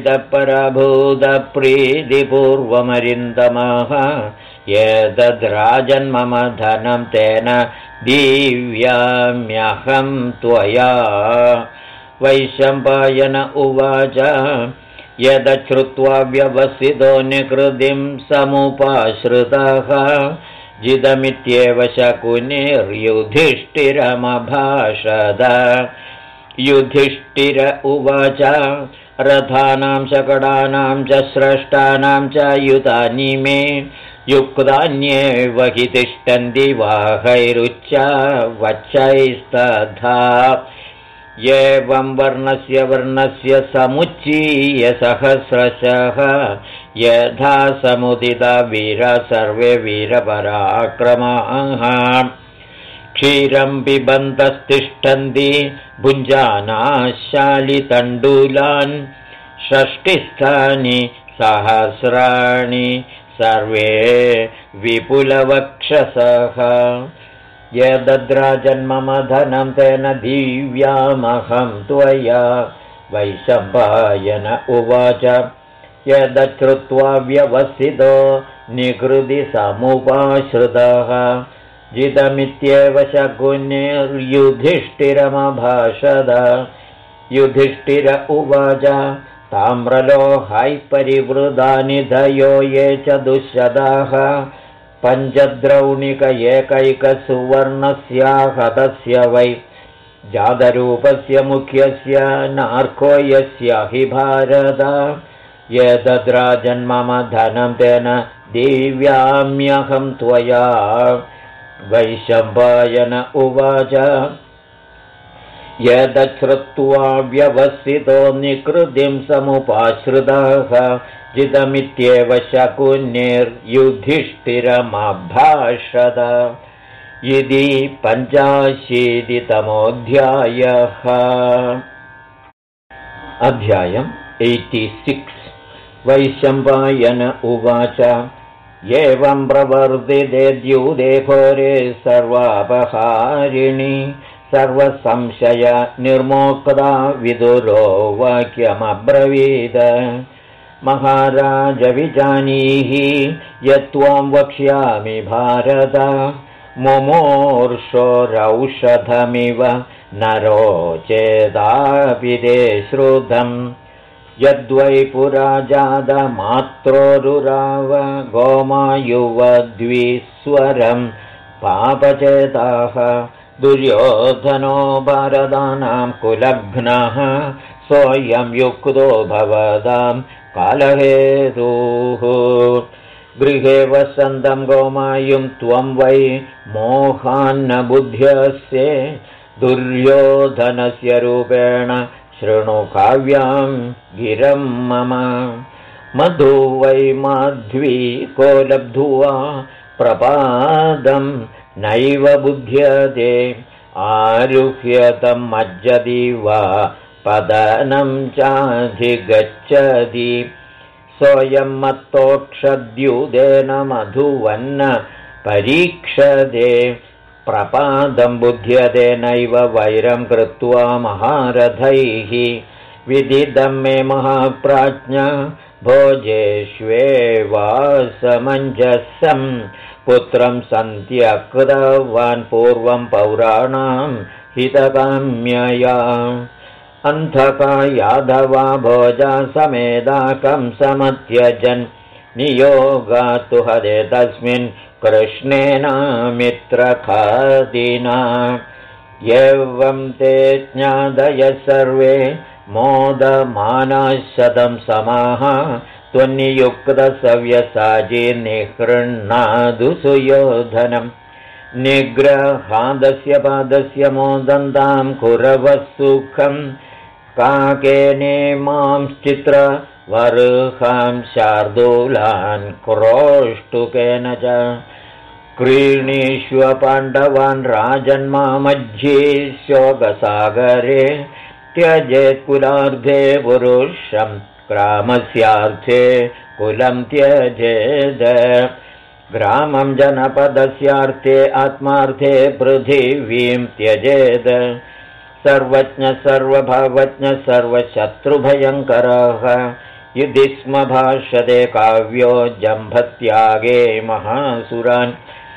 जितपरभूतप्रीतिपूर्वमरिन्दमः एतद्राजन्मम धनं तेन दीव्याम्यहं त्वया वैशम्पायन उवाच यदश्रुत्वा व्यवसितो निकृतिं समुपाश्रितः जिदमित्येव शकुनिर्युधिष्ठिरमभाषत युधिष्ठिर उवाच रथानां शकटानां च स्रष्टानां च युतानि मे युक्तान्येव हि तिष्ठन्ति वाहैरुच्चा वच्चैस्तथा एवं वर्णस्य समुच्चीय सहस्रशः यथा समुदिता वीरा सर्वे वीरपराक्रमाः क्षीरं पिबन्तस्तिष्ठन्ति भुञ्जानाशालितण्डुलान् षष्टिस्थानि सहस्राणि सर्वे विपुलवक्षसः यदद्राजन्मम धनं तेन दीव्यामहं त्वया वैशम्पायन उवाच यदश्रुत्वा व्यवसितो निकृति समुपाश्रितः जितमित्येव शकुनिर्युधिष्ठिरमभाषत युधिष्ठिर उवाच ताम्रलोहाय परिवृतानि धयो ये च दुःशताः पञ्चद्रौणिक एकैकसुवर्णस्याहतस्य वै जातरूपस्य मुख्यस्य नार्को यस्य हि भारत एतद्राजन्मम धनं तेन दीव्याम्यहं त्वया वैशम्पायन उवाच यदश्रुत्वा व्यवसितो निकृतिं समुपाश्रितः जितमित्येव शकुनिर्युधिष्ठिरमभाषत इति 85तमोऽध्यायः अध्यायम् 86 वैशम्पायन उवाच एवं प्रवर्तिते द्यूते घोरे सर्वापहारिणि सर्वसंशय निर्मोक्ता विदुरो वाक्यमब्रवीद महाराज विजानीहि यत्त्वां वक्ष्यामि भारत मुमूर्षोरौषधमिव नरो चेदापि ते श्रुतम् यद्वै पुरा जातमात्रोरुराव गोमायुवद्विस्वरं पापचेताः दुर्योधनो भारतानां कुलघ्नः सोऽयं युक्तो भवतां कालहेतुः गृहे वसन्तं गोमायुं त्वं वै मोहान्न बुध्यस्य दुर्योधनस्य रूपेण शृणु काव्यां गिरं मम मधु वै माध्वी को लब्ध्वा प्रपादं नैव बुध्यते आरुह्यतं मज्जति वा पतनं चाधिगच्छति सोऽयं मत्तोक्षद्युदेन मधुवन्न परीक्षते प्रपादं बुध्यते नैव वैरं कृत्वा महारथैः विदितं मे महाप्राज्ञ भोजेष्वेवासमञ्जसं पुत्रं सन्त्यकृतवान् पूर्वं पौराणां हितकाम्यया अन्धका यादवा भोजा समेदाकं समत्यजन् नियोगातु हरे तस्मिन् कृष्णेन मित्रखादिना एवं ते ज्ञादय सर्वे मोदमानाशतं समाः त्वन्नियुक्तसव्यसाची निगृह्णादु सुयोधनम् निग्रहादस्य पादस्य मोदन्तां कुरवः सुखम् काकेने मांश्चित्रवर्हां शार्दूलान् क्रोष्टुकेन च क्रीणीष्व पाण्डवान् राजन्मामध्ये शोकसागरे त्यजेत् कुलार्धे पुरुषं ग्रामस्यार्थे कुलं त्यजेद ग्रामं जनपदस्यार्थे आत्मार्थे पृथिवीं त्यजेद सर्वज्ञ सर्वभावज्ञ सर्वशत्रुभयङ्करः इति स्म भाष्यते काव्यो जम्भत्यागे महासुरान्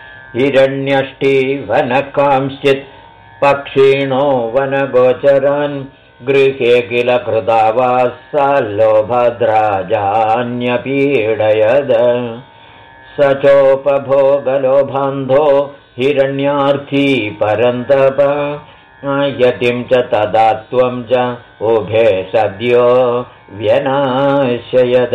हिरण्यष्टिवनकांश्चित् पक्षिणो वनगोचरान् गृहे किल कृतावासा लोभद्राजान्यपीडयद स चोपभोगलोभान्धो हिरण्यार्थी परन्तप यतिं च तदा त्वं च उभे सद्यो व्यनाशयद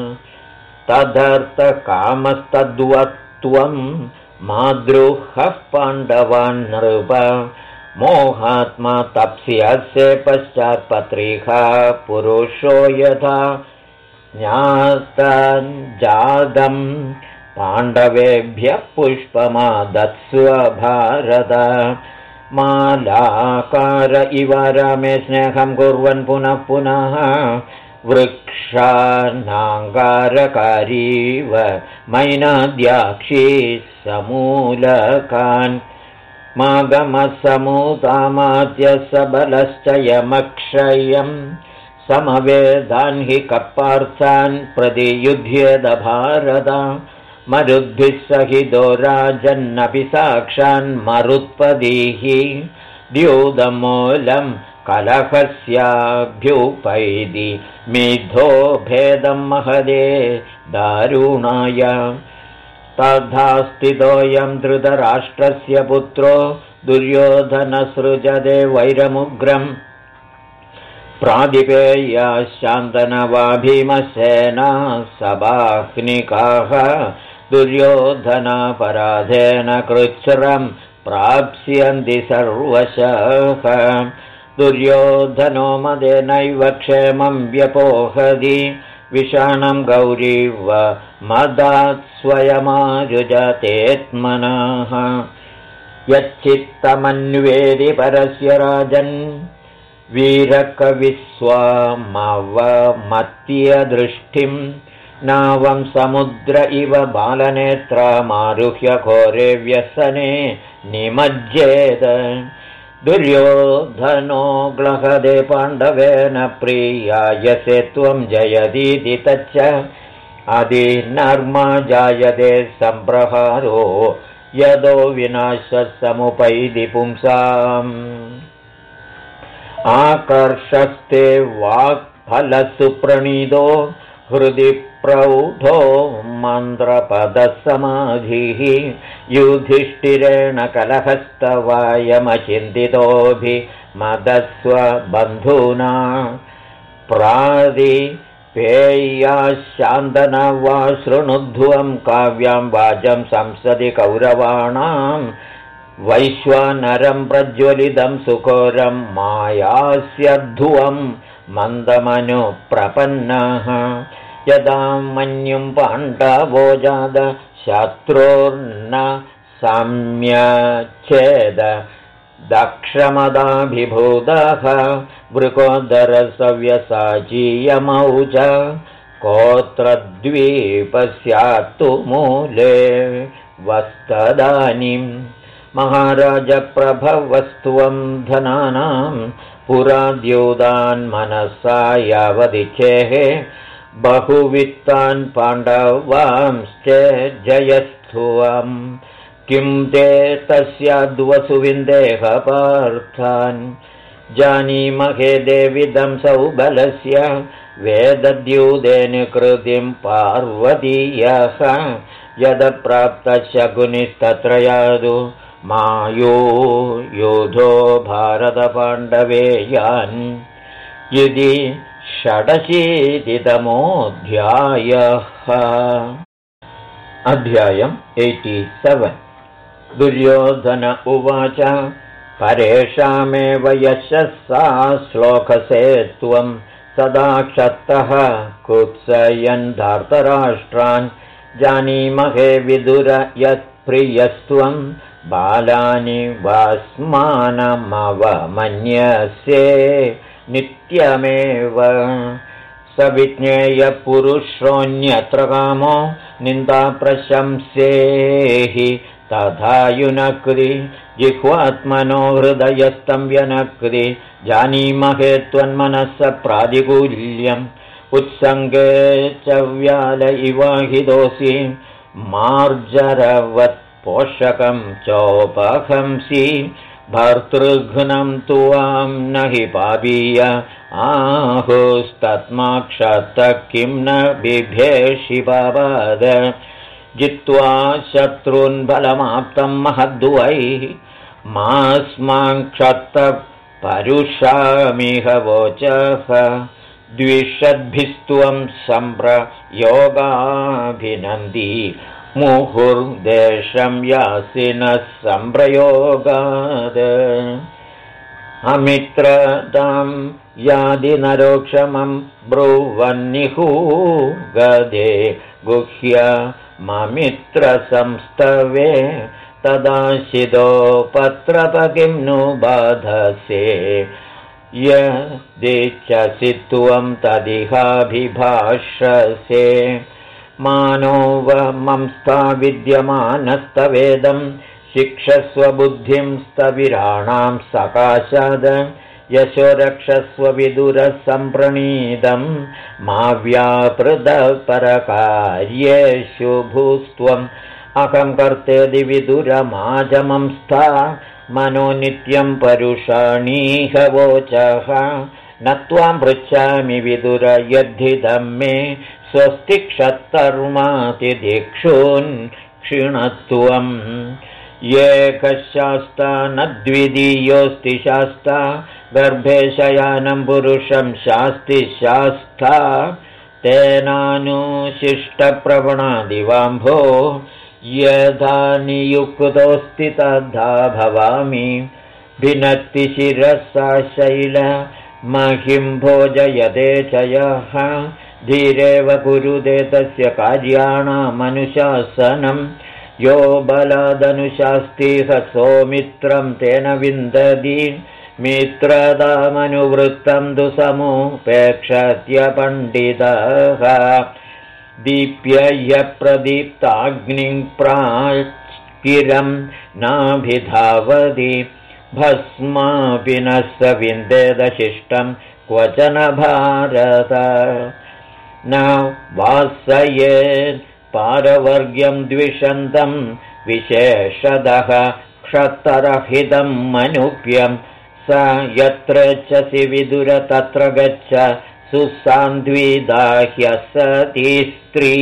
तदर्थकामस्तद्वत्त्वं माद्रुहः पाण्डवान् नृप मोहात्मा तप्स्यस्य पश्चात्पत्रिका पुरुषो यथा ज्ञातञ्जातं पाण्डवेभ्यः पुष्पमादत्स्व भारत मालाकार इव रमे स्नेहं कुर्वन् पुनः पुनः वृक्षानाङ्गारकारीव मैनाद्याक्षी समूलकान् मागमसमुतामात्य सबलश्च यमक्षयम् समवेदान् हि कप्पार्थान् प्रतियुध्येद भारत मरुद्भिः सहितो राजन्नपि साक्षान् मरुत्पदीः द्यूतमूलं कलहस्याभ्युपैति मिथो भेदं महदे दारुणाय तथा स्थितोऽयं धृतराष्ट्रस्य पुत्रो दुर्योधनसृजते वैरमुग्रम् प्रादिपेया शान्तनवा भीमसेना सबाह्निकाः दुर्योधनापराधेन कृच्छ्रं प्राप्स्यन्ति सर्वशः दुर्योधनो मदेनैव क्षेमं व्यपोहति विषाणं गौरीव मदात् स्वयमायुजतेत्मनः यच्चित्तमन्वेदि परस्य राजन् वीरकविस्वामवमत्यदृष्टिं नावं समुद्र इव बालनेत्रामारुह्य घोरे व्यसने निमज्जेत दुर्योधनो ग्लहदे पाण्डवेन प्रियायसे त्वं जयतीति तच्च आदिनर्मा जायते सम्प्रहारो यदो विनाशः समुपैति पुंसाम् आकर्षस्ते वाक्फलसुप्रणीतो हृदि प्रौढो मन्त्रपदसमाधिः युधिष्ठिरेण कलहस्तवायमचिन्तितोऽभिमदस्वबन्धुना प्रादिपेया शान्तनवा शृणुध्वं काव्यां वाचं संसदि कौरवाणां वैश्वानरं प्रज्वलितं सुघोरं मायास्यध्वं मन्दमनुप्रपन्नः यदा मन्युं पाण्डवो जात शत्रुर्न सम्यच्छेद दक्षमदाभिभूतः वृकोदरसव्यसाचीयमौ च कोत्रद्वीपस्यात्तु मूले वस्तदानीं महाराजप्रभवस्त्वं धनानां पुराद्यूतान् मनसा यावदिच्छेः बहुवित्तान् पाण्डवांश्च जयस्त्वम् किं ते तस्याद्वसुविन्देहपार्थान् जानीमहे देविदं सौबलस्य वेदद्यूतेन कृतिं पार्वतीयः यदप्राप्तशकुनिस्तत्र यादु मायो योधो भारतपाण्डवेयान् यदि षडशीतितमोऽध्यायः। अध्यायम् 87। दुर्योधन उवाच परेषामेव यशस्सा श्लोकसे त्वं सदा क्षत्तः कुत्सयन् धार्तराष्ट्रान् जानीमहे विदुर यत्प्रियस्त्वं बालानि वास्मानमवमन्यसे नित्यमेव सविज्ञेयपुरुषोऽन्यत्र कामो निन्दा प्रशंसेहि तथा युनक्ति जिह्वात्मनो हृदयस्थं व्यनक्ति जानीमहे त्वन्मनस्य प्रातिकूल्यम् उत्सङ्गे च व्याल इवाहिदोषि मार्जरवत् पोषकं चोपहंसि भर्तृघ्नं त्वां न हि पापीय आहुस्तस्माक्षत किं न बिभेषि पापाद जित्वा शत्रून् बलमाप्तं महद्वैः मास्माक्षत परुषामिह वोचः द्विषद्भिस्त्वं सम्प्रयोगाभिनन्दी मुहुर्देशं यासि न सम्प्रयोगाद अमित्रतां यादि नरोक्षमं ब्रुवन्निहु गदे गुह्य ममित्रसंस्तवे तदाशिदोपत्रपकिं नु बाधसे यदिच्छसि त्वं तदिहाभिभाषसे मानोवमंस्था विद्यमानस्तवेदं शिक्षस्व बुद्धिं स्तविराणां सकाशाद यशो रक्षस्व विदुरसम्प्रणीतं मा व्यापृतपरकार्येषु भूस्त्वम् अहं कर्तेदि विदुरमाजमंस्था मनो नित्यं परुषाणीह वोचः न त्वां पृच्छामि विदुर यद्धिदं मे स्वस्ति क्षत्तर्मातिदिक्षून् क्षिणत्वम् एकशास्ता न द्वितीयोऽस्ति शास्ता गर्भे शयानं पुरुषं शास्ति शास्ता तेनानुशिष्टप्रवणादिवाम्भो यथा नियुक्तोऽस्ति तथा भवामि भिनत्ति शिरसा शैल महिं भोजयते च यः धीरेव कुरुते तस्य कार्याणामनुशासनं यो बलादनुशास्तिह सौमित्रं तेन विन्दति मित्रतामनुवृत्तं तु समुपेक्षत्य पण्डितः दीप्य यप्रदीप्ताग्निं प्राचिरं नाभिधावति भस्मापि न स विन्देदशिष्टं क्वचन भारत न वासयेत् पारवर्ग्यं द्विषन्तं विशेषदः क्षत्तरहितं मनुप्यं स यत्र चसि विदुर तत्र गच्छ सुसान्ध्विदाह्य सती स्त्री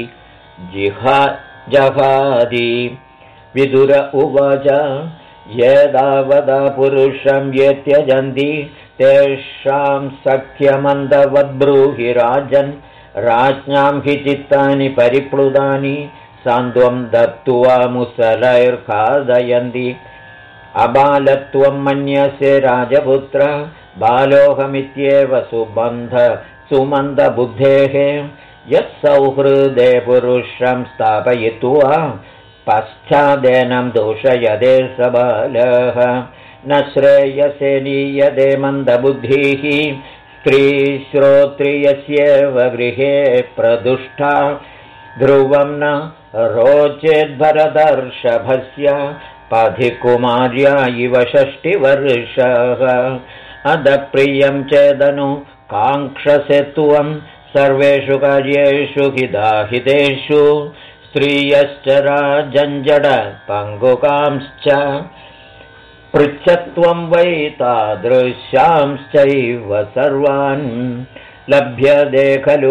जहादि विदुर उवाच यदावदा पुरुषं ये त्यजन्ति तेषां सख्यमन्दवद्ब्रूहि राजन् राज्ञां हि चित्तानि परिप्लुतानि सान्द्वं दत्त्वा मुसलैर्खादयन्ति अबालत्वं मन्यसे राजपुत्र बालोऽहमित्येव सुमन्दबुद्धेः यत्सौहृदे पुरुषं स्थापयित्वा पश्चादेनं दूषयते स बालः न श्रेयसे नीयते मन्दबुद्धिः स्त्रीश्रोत्रियस्येव गृहे प्रदुष्टा ध्रुवं न रोचेद्भरतर्षभस्य पथि कुमार्या इव 6 अदप्रियं चेदनु काङ्क्षसे त्वं सर्वेषु कार्येषु हिताहितेषु स्त्रियश्च राजञ्जड पङ्गुकांश्च पृच्छत्वं वै तादृशांश्चैव सर्वान् लभ्यते खलु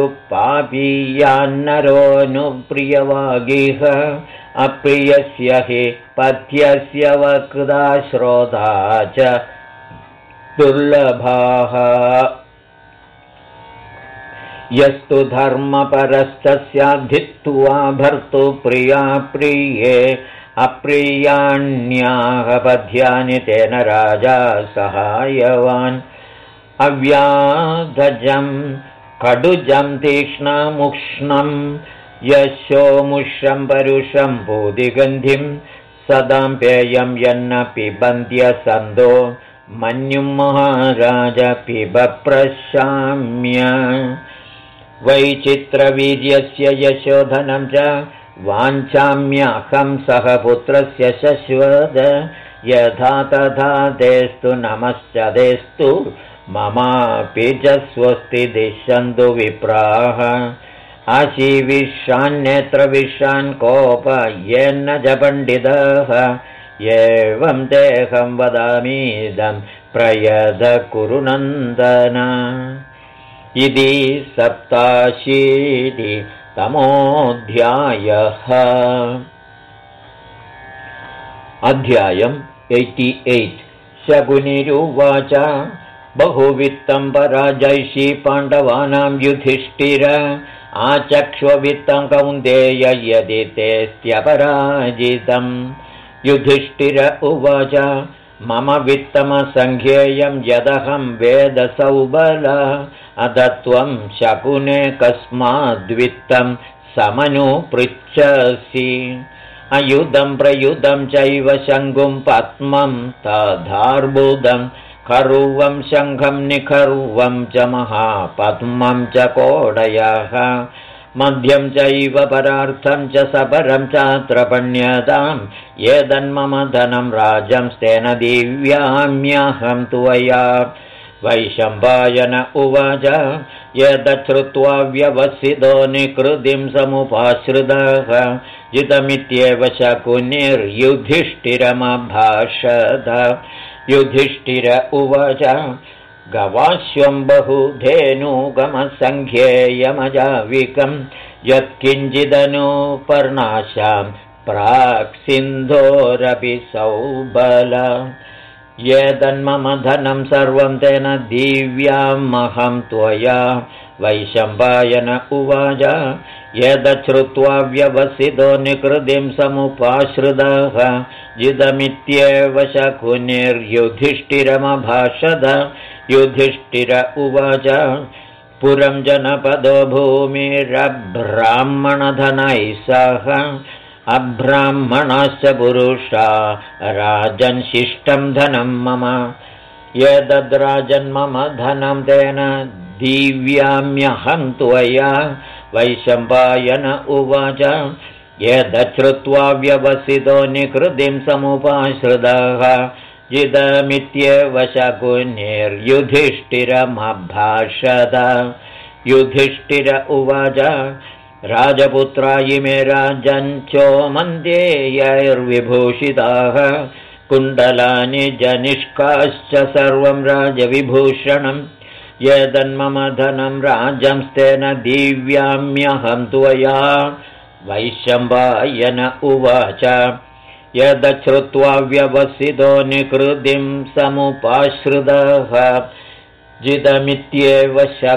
पापीयान्नरोऽनुप्रियवागिह अप्रियस्य हि पथ्यस्य वक्ता श्रोता च दुर्लभाः यस्तु धर्मपरस्तस्याधित्वा भर्तुप्रिया प्रिये अप्रियाण्याः पथ्यानि तेन राजा सहायवान् अव्याधजं कडुजं तीक्ष्णमुक्ष्णं यशोमुष्यं परुषं भूदिगन्धिं सदां पेयं यन्न पिबन्त्यसन्दो मन्युं महाराज पिब प्रशाम्य वैचित्रवीर्यस्य यशोधनं च वाञ्छाम्यहं सह पुत्रस्य शश्वत यथा तथा तेस्तु नमश्चदेस्तु ममापि च स्वस्ति दिशन्तु विप्राः आशीविषान्नेत्रविषान् कोप येन्न च पण्डितः एवं तेऽहं वदामीदं प्रयद कुरु नन्दन इति 87तमोऽध्यायः। अध्यायम् 88। शकुनिरुवाच बहुवित्तं पराजयषी पाण्डवानां युधिष्ठिर आचक्ष्ववित्तं कौन्तेय यदि तेऽस्त्यपराजितम् युधिष्ठिर उवाच मम वित्तमसङ्ख्येयं यदहं वेदसौबल अथ त्वं शकुने कस्माद्वित्तं समनुपृच्छसि अयुधं प्रयुधं चैव शङ्कुं पद्मं तथार्बुदं खरुवं शङ्खं निखर्वं च महापद्मं च कोडयः मध्यं चैव परार्थं च सपरं चात्र पण्यतां येदन्मम धनं राजं स्तेन दिव्याम्यहं त्वया वैशम्पायन उवाच यदश्रुत्वा व्यवसितो निकृतिं समुपाश्रितः जितमित्येव शकुनिर्युधिष्ठिरमभाषत युधिष्ठिर उवाच गवाश्वं बहुधेनुगमसङ्ख्येयमजाविकं यत्किञ्चिदनुपर्णाशां प्राक्सिन्धोरपि सौबल येदन्मम धनं सर्वं तेन दिव्यामहं त्वया वैशम्पायन उवाच यदश्रुत्वा व्यवसितो निकृतिं समुपाश्रितः जिदमित्येव शकुनिर्युधिष्ठिरमभाषत युधिष्ठिर उवाच पुरं जनपदो भूमिरब्राह्मणधनैः सह अब्राह्मणाश्च पुरुषा राजन् शिष्टं धनं मम यदद्राजन्मम धनं तेन दिव्याम्यहं त्वया वैशम्पायन उवाच यदश्रुत्वा व्यवसितो निकृतिं समुपाश्रितः जिदमित्येव शकुनिर्युधिष्ठिरमभाषत युधिष्ठिर उवाच राजपुत्रा इमे राजञ्चोमन्त्यैर्विभूषिताः कुण्डलानि जनिष्काश्च सर्वं राजविभूषणं यदन्मम धनं राजं स्तेन दिव्याम्यहं त्वया वैशम्पायन उवाच यदश्रुत्वा व्यवसितो निकृतिं समुपाश्रितः जिदमित्येव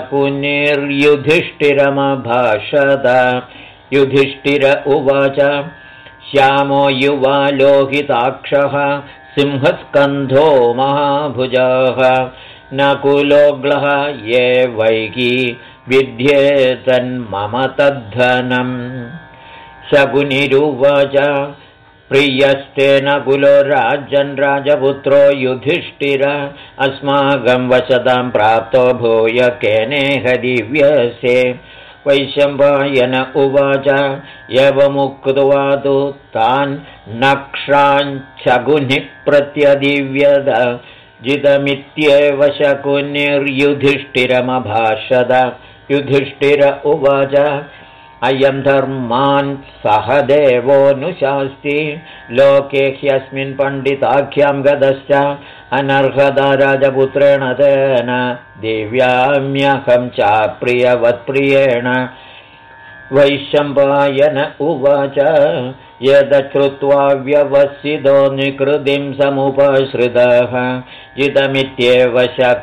शकुनिर्युधिष्ठिरमभाषत युधिष्ठिर उवाच श्यामो युवा लोहिताक्षः सिंहस्कन्धो महाभुजः नकुलोग्लः ये वैकी विद्येतन्मम तद्धनम् शकुनिरुवाच प्रियस्ते नकुलो राजन् राजपुत्रो युधिष्ठिर अस्माकं वशतां प्राप्तो भूय केनेह दिव्यसे वैशम्पायन उवाच एवमुक्त्वा तु तान् नक्षाञ्छगुनिः प्रत्यदिव्यद जितमित्येव शकुनिर्युधिष्ठिरमभाषद युधिष्ठिर उवाच अयं धर्मान् सह देवोऽनुशास्ति लोके ह्यस्मिन् पण्डिताख्यां गतश्च अनर्हदा राजपुत्रेण तेन दिव्याम्यहं चाप्रियवत्प्रियेण वैशम्पायन उवाच यदश्रुत्वा व्यवसितो निकृतिं समुपश्रितः इदमित्येव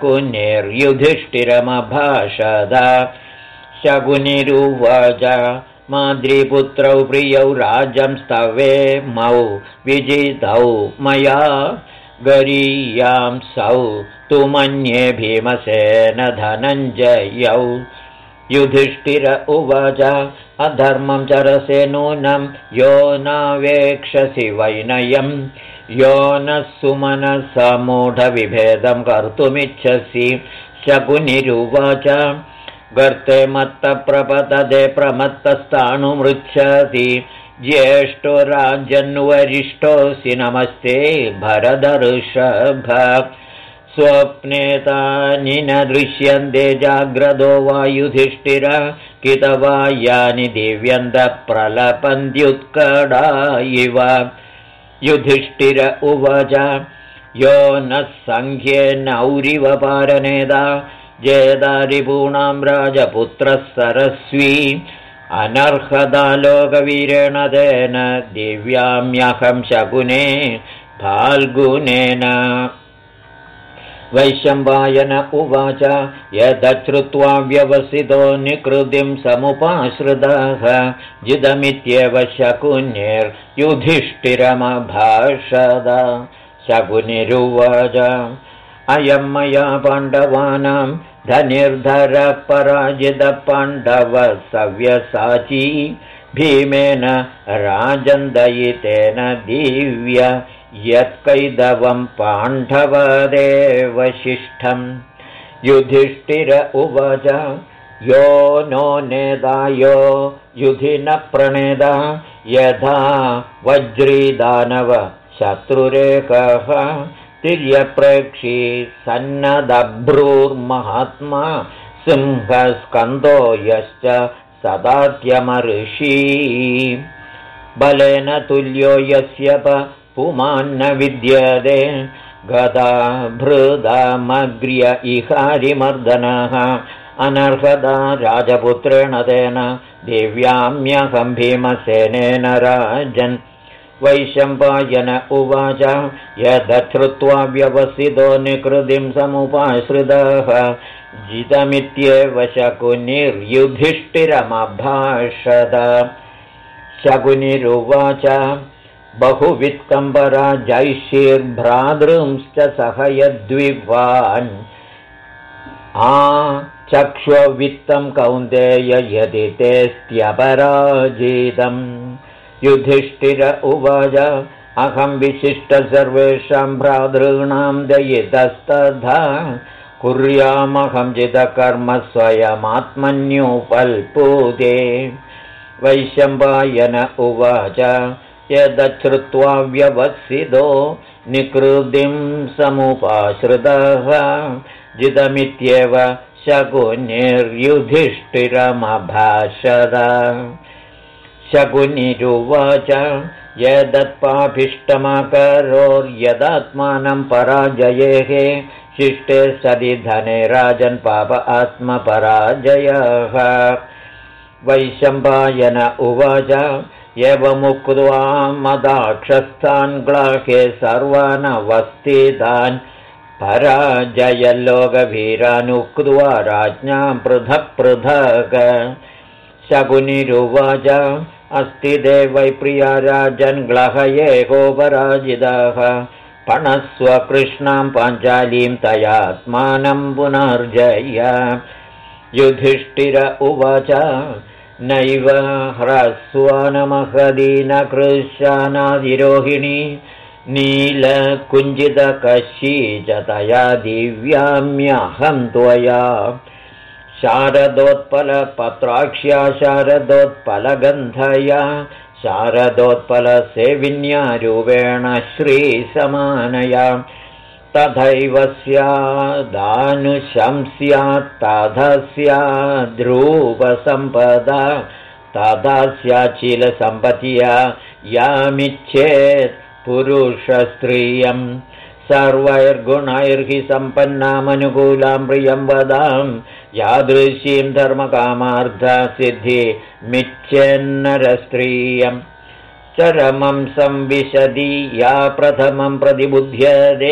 शकुनिर्युधिष्ठिरमभाषद शकुनिरुवाच माद्रीपुत्रौ प्रियौ राजंस्तवे मौ विजितौ मया गरीयांसौ तु मन्ये भीमसेन धनञ्जयौ युधिष्ठिर उवाच अधर्मं चरसे नूनं यो नावेक्षसि वैनयं यो न सुमनसमूढविभेदं कर्तुमिच्छसि शकुनिरुवाच गर्ते मत्तप्रपतदे प्रमत्तस्तानुमृच्छति ज्येष्ठो राजन्वरिष्ठोऽसि नमस्ते भरदर्षभ स्वप्ने तानि न दृश्यन्ते जाग्रतो वा युधिष्ठिर कितवा यानि दिव्यन्तप्रलपन्त्युत्कटा इव युधिष्ठिर उवाच यो न सङ्ख्येनौरिव पारनेदा जेदारिपूणां राजपुत्रः सरस्वी अनर्हदा लोकवीरेण तेन दिव्याम्यहं शकुने फाल्गुनेन वैशम्पायन उवाच यदश्रुत्वा व्यवसितो निकृतिं समुपाश्रितः जिदमित्येव शकुनिर्युधिष्ठिरमभाषद शकुनिरुवाच अयं मया पाण्डवानां धनिर्धरः पराजितपाण्डवः सव्यसाची भीमेन राजन्दयितेन दिव्य यत्कैदवं पाण्डवदेव शिष्ठम् युधिष्ठिर उवाच यो नो नेदायो युधि न प्रणेदा यथा वज्रीदानव शत्रुरेकः तिर्यप्रेक्षी सन्नदभ्रूर्महात्मा सिंहस्कन्दो यश्च सदात्यमर्षि बलेन तुल्यो यस्य पुमान्न विद्यते गदा भृदमग्र्य इहारिमर्दनः अनर्हदा राजपुत्रेण तेन दिव्याम्यहं भीमसेनेन राजन् वैशम्पायन उवाच यदश्रुत्वा व्यवसितो निकृतिं समुपाश्रितः जितमित्येव शकुनिर्युधिष्ठिरमभाषद शकुनिरुवाच बहुवित्कम्बराजैषीर्भ्रातृंश्च सह यद्विद्वान् चक्ष्ववित्तं कौन्तेय यदि तेऽस्त्यपराजितम् युधिष्ठिर उवाच अहं विशिष्ट सर्वेषां भ्रातॄणां दयितस्तथा कुर्यामहं जितकर्म स्वयमात्मन्युपल्पुते वैशम्पायन उवाच यदश्रुत्वा व्यवसितो निकृतिं समुपाश्रितः जितमित्येव शकुनिर्युधिष्ठिरमभाषद शकुनिरुवाच यदत्पाभिष्टमकरोर्यदात्मानं पराजयेः शिष्टे सदि धने राजन् पाप आत्मपराजयः वैशम्पायन उवाच एवमुक्त्वा मदाक्षस्थान् ग्लाहे सर्वानवस्थितान् पराजयल्लोकवीरानुक्त्वा राज्ञां पृथक् पृथक् शकुनिरुवाच अस्ति देवै प्रिया राजन् ग्लहयेकोपराजितः पणस्व कृष्णां पाञ्चालीं तयात्मानं पुनर्जय युधिष्ठिर उवाच नैव ह्रस्वानमहदीनकृशानादिरोहिणी नीलकुञ्जितकशी च तया दिव्याम्यहं त्वया शारदोत्पलपत्राक्ष्या शारदोत्पलगन्धया शारदोत्पलसेविन्या रूपेण श्रीसमानया तथैव स्यादानुशंस्यात् तथा स्याद्रूपसम्पदा तथा स्याचीलसम्पत्या यामिच्छेत् पुरुषस्त्रियं सर्वैर्गुणैर्हि सम्पन्नामनुकूलां प्रियं वदां यादृशीं धर्मकामार्थसिद्धिमिच्छेन्नरस्त्रियं चरमं संविशति या प्रथमं प्रतिबुध्यते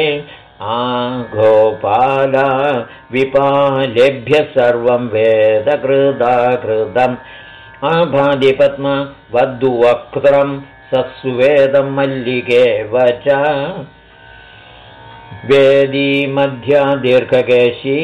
गोपाला विपालेभ्य सर्वं वेदकृताकृतम् आभादिपद्मवद्वक्त्रं सस्वेदं मल्लिकेव च वेदी मध्या दीर्घकेशी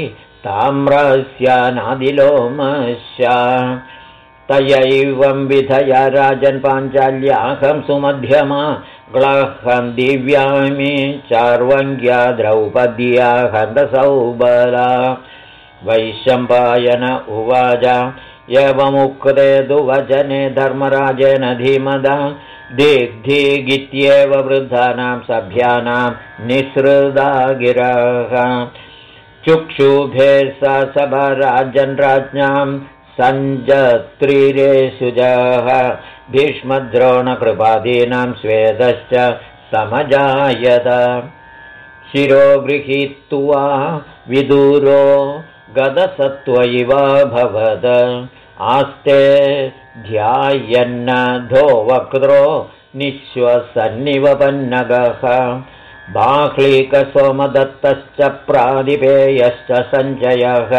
ताम्रस्यानादिलोमस्या तयैवं विधया राजन् पाञ्चाल्याहं सुमध्यमा ग्लाहं दिव्यामि चार्वङ्ग्या द्रौपद्या हन्तसौबला वैशम्पायन उवाच एवमुक्ते तु वचने धर्मराजेन धीमदा दिग्धिगित्येव वृद्धानां सभ्यानां निःसृता गिरः चुक्षुभे स सभाराजन् राज्ञां सञ्जत्रिरे सुजः भीष्मद्रोणकृपादीनां स्वेदश्च समजायत शिरो गृहीत्वा विदूरो गदसत्त्वैवाभवद आस्ते ध्यायन्नधो वक्त्रो निःश्वसन्निवपन्नगः बाह्लिकसोमदत्तश्च प्रादिपेयश्च सञ्जयः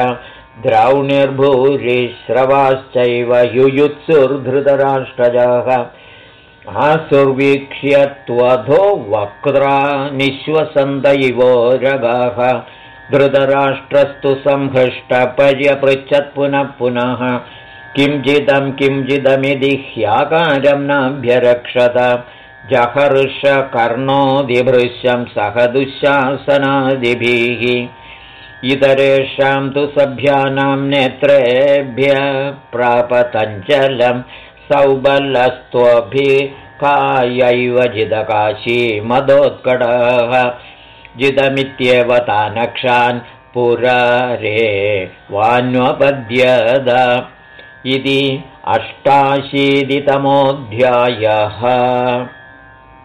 द्रौणिर्भूरिश्रवाश्चैव युयुत्सुर्धृतराष्ट्रजः आसुर्वीक्ष्य त्वधो वक्त्रा निःश्वसन्त इवोरगाः धृतराष्ट्रस्तु संहृष्टपर्यपृच्छत् पुनः पुनः किञ्चिदमिति ह्याकारं नाभ्यरक्षत जहर्षकर्णोदिभृशं सह दुःशासनादिभिः इतरेषां तु सभ्यानां नेत्रेभ्य प्रापतञ्चलं सौबलस्त्वभिकायैव जिदकाशी मदोत्कटः जिदमित्येव तानक्षान् पुरारे वान्वपद्यद इति 88तमोऽध्यायः।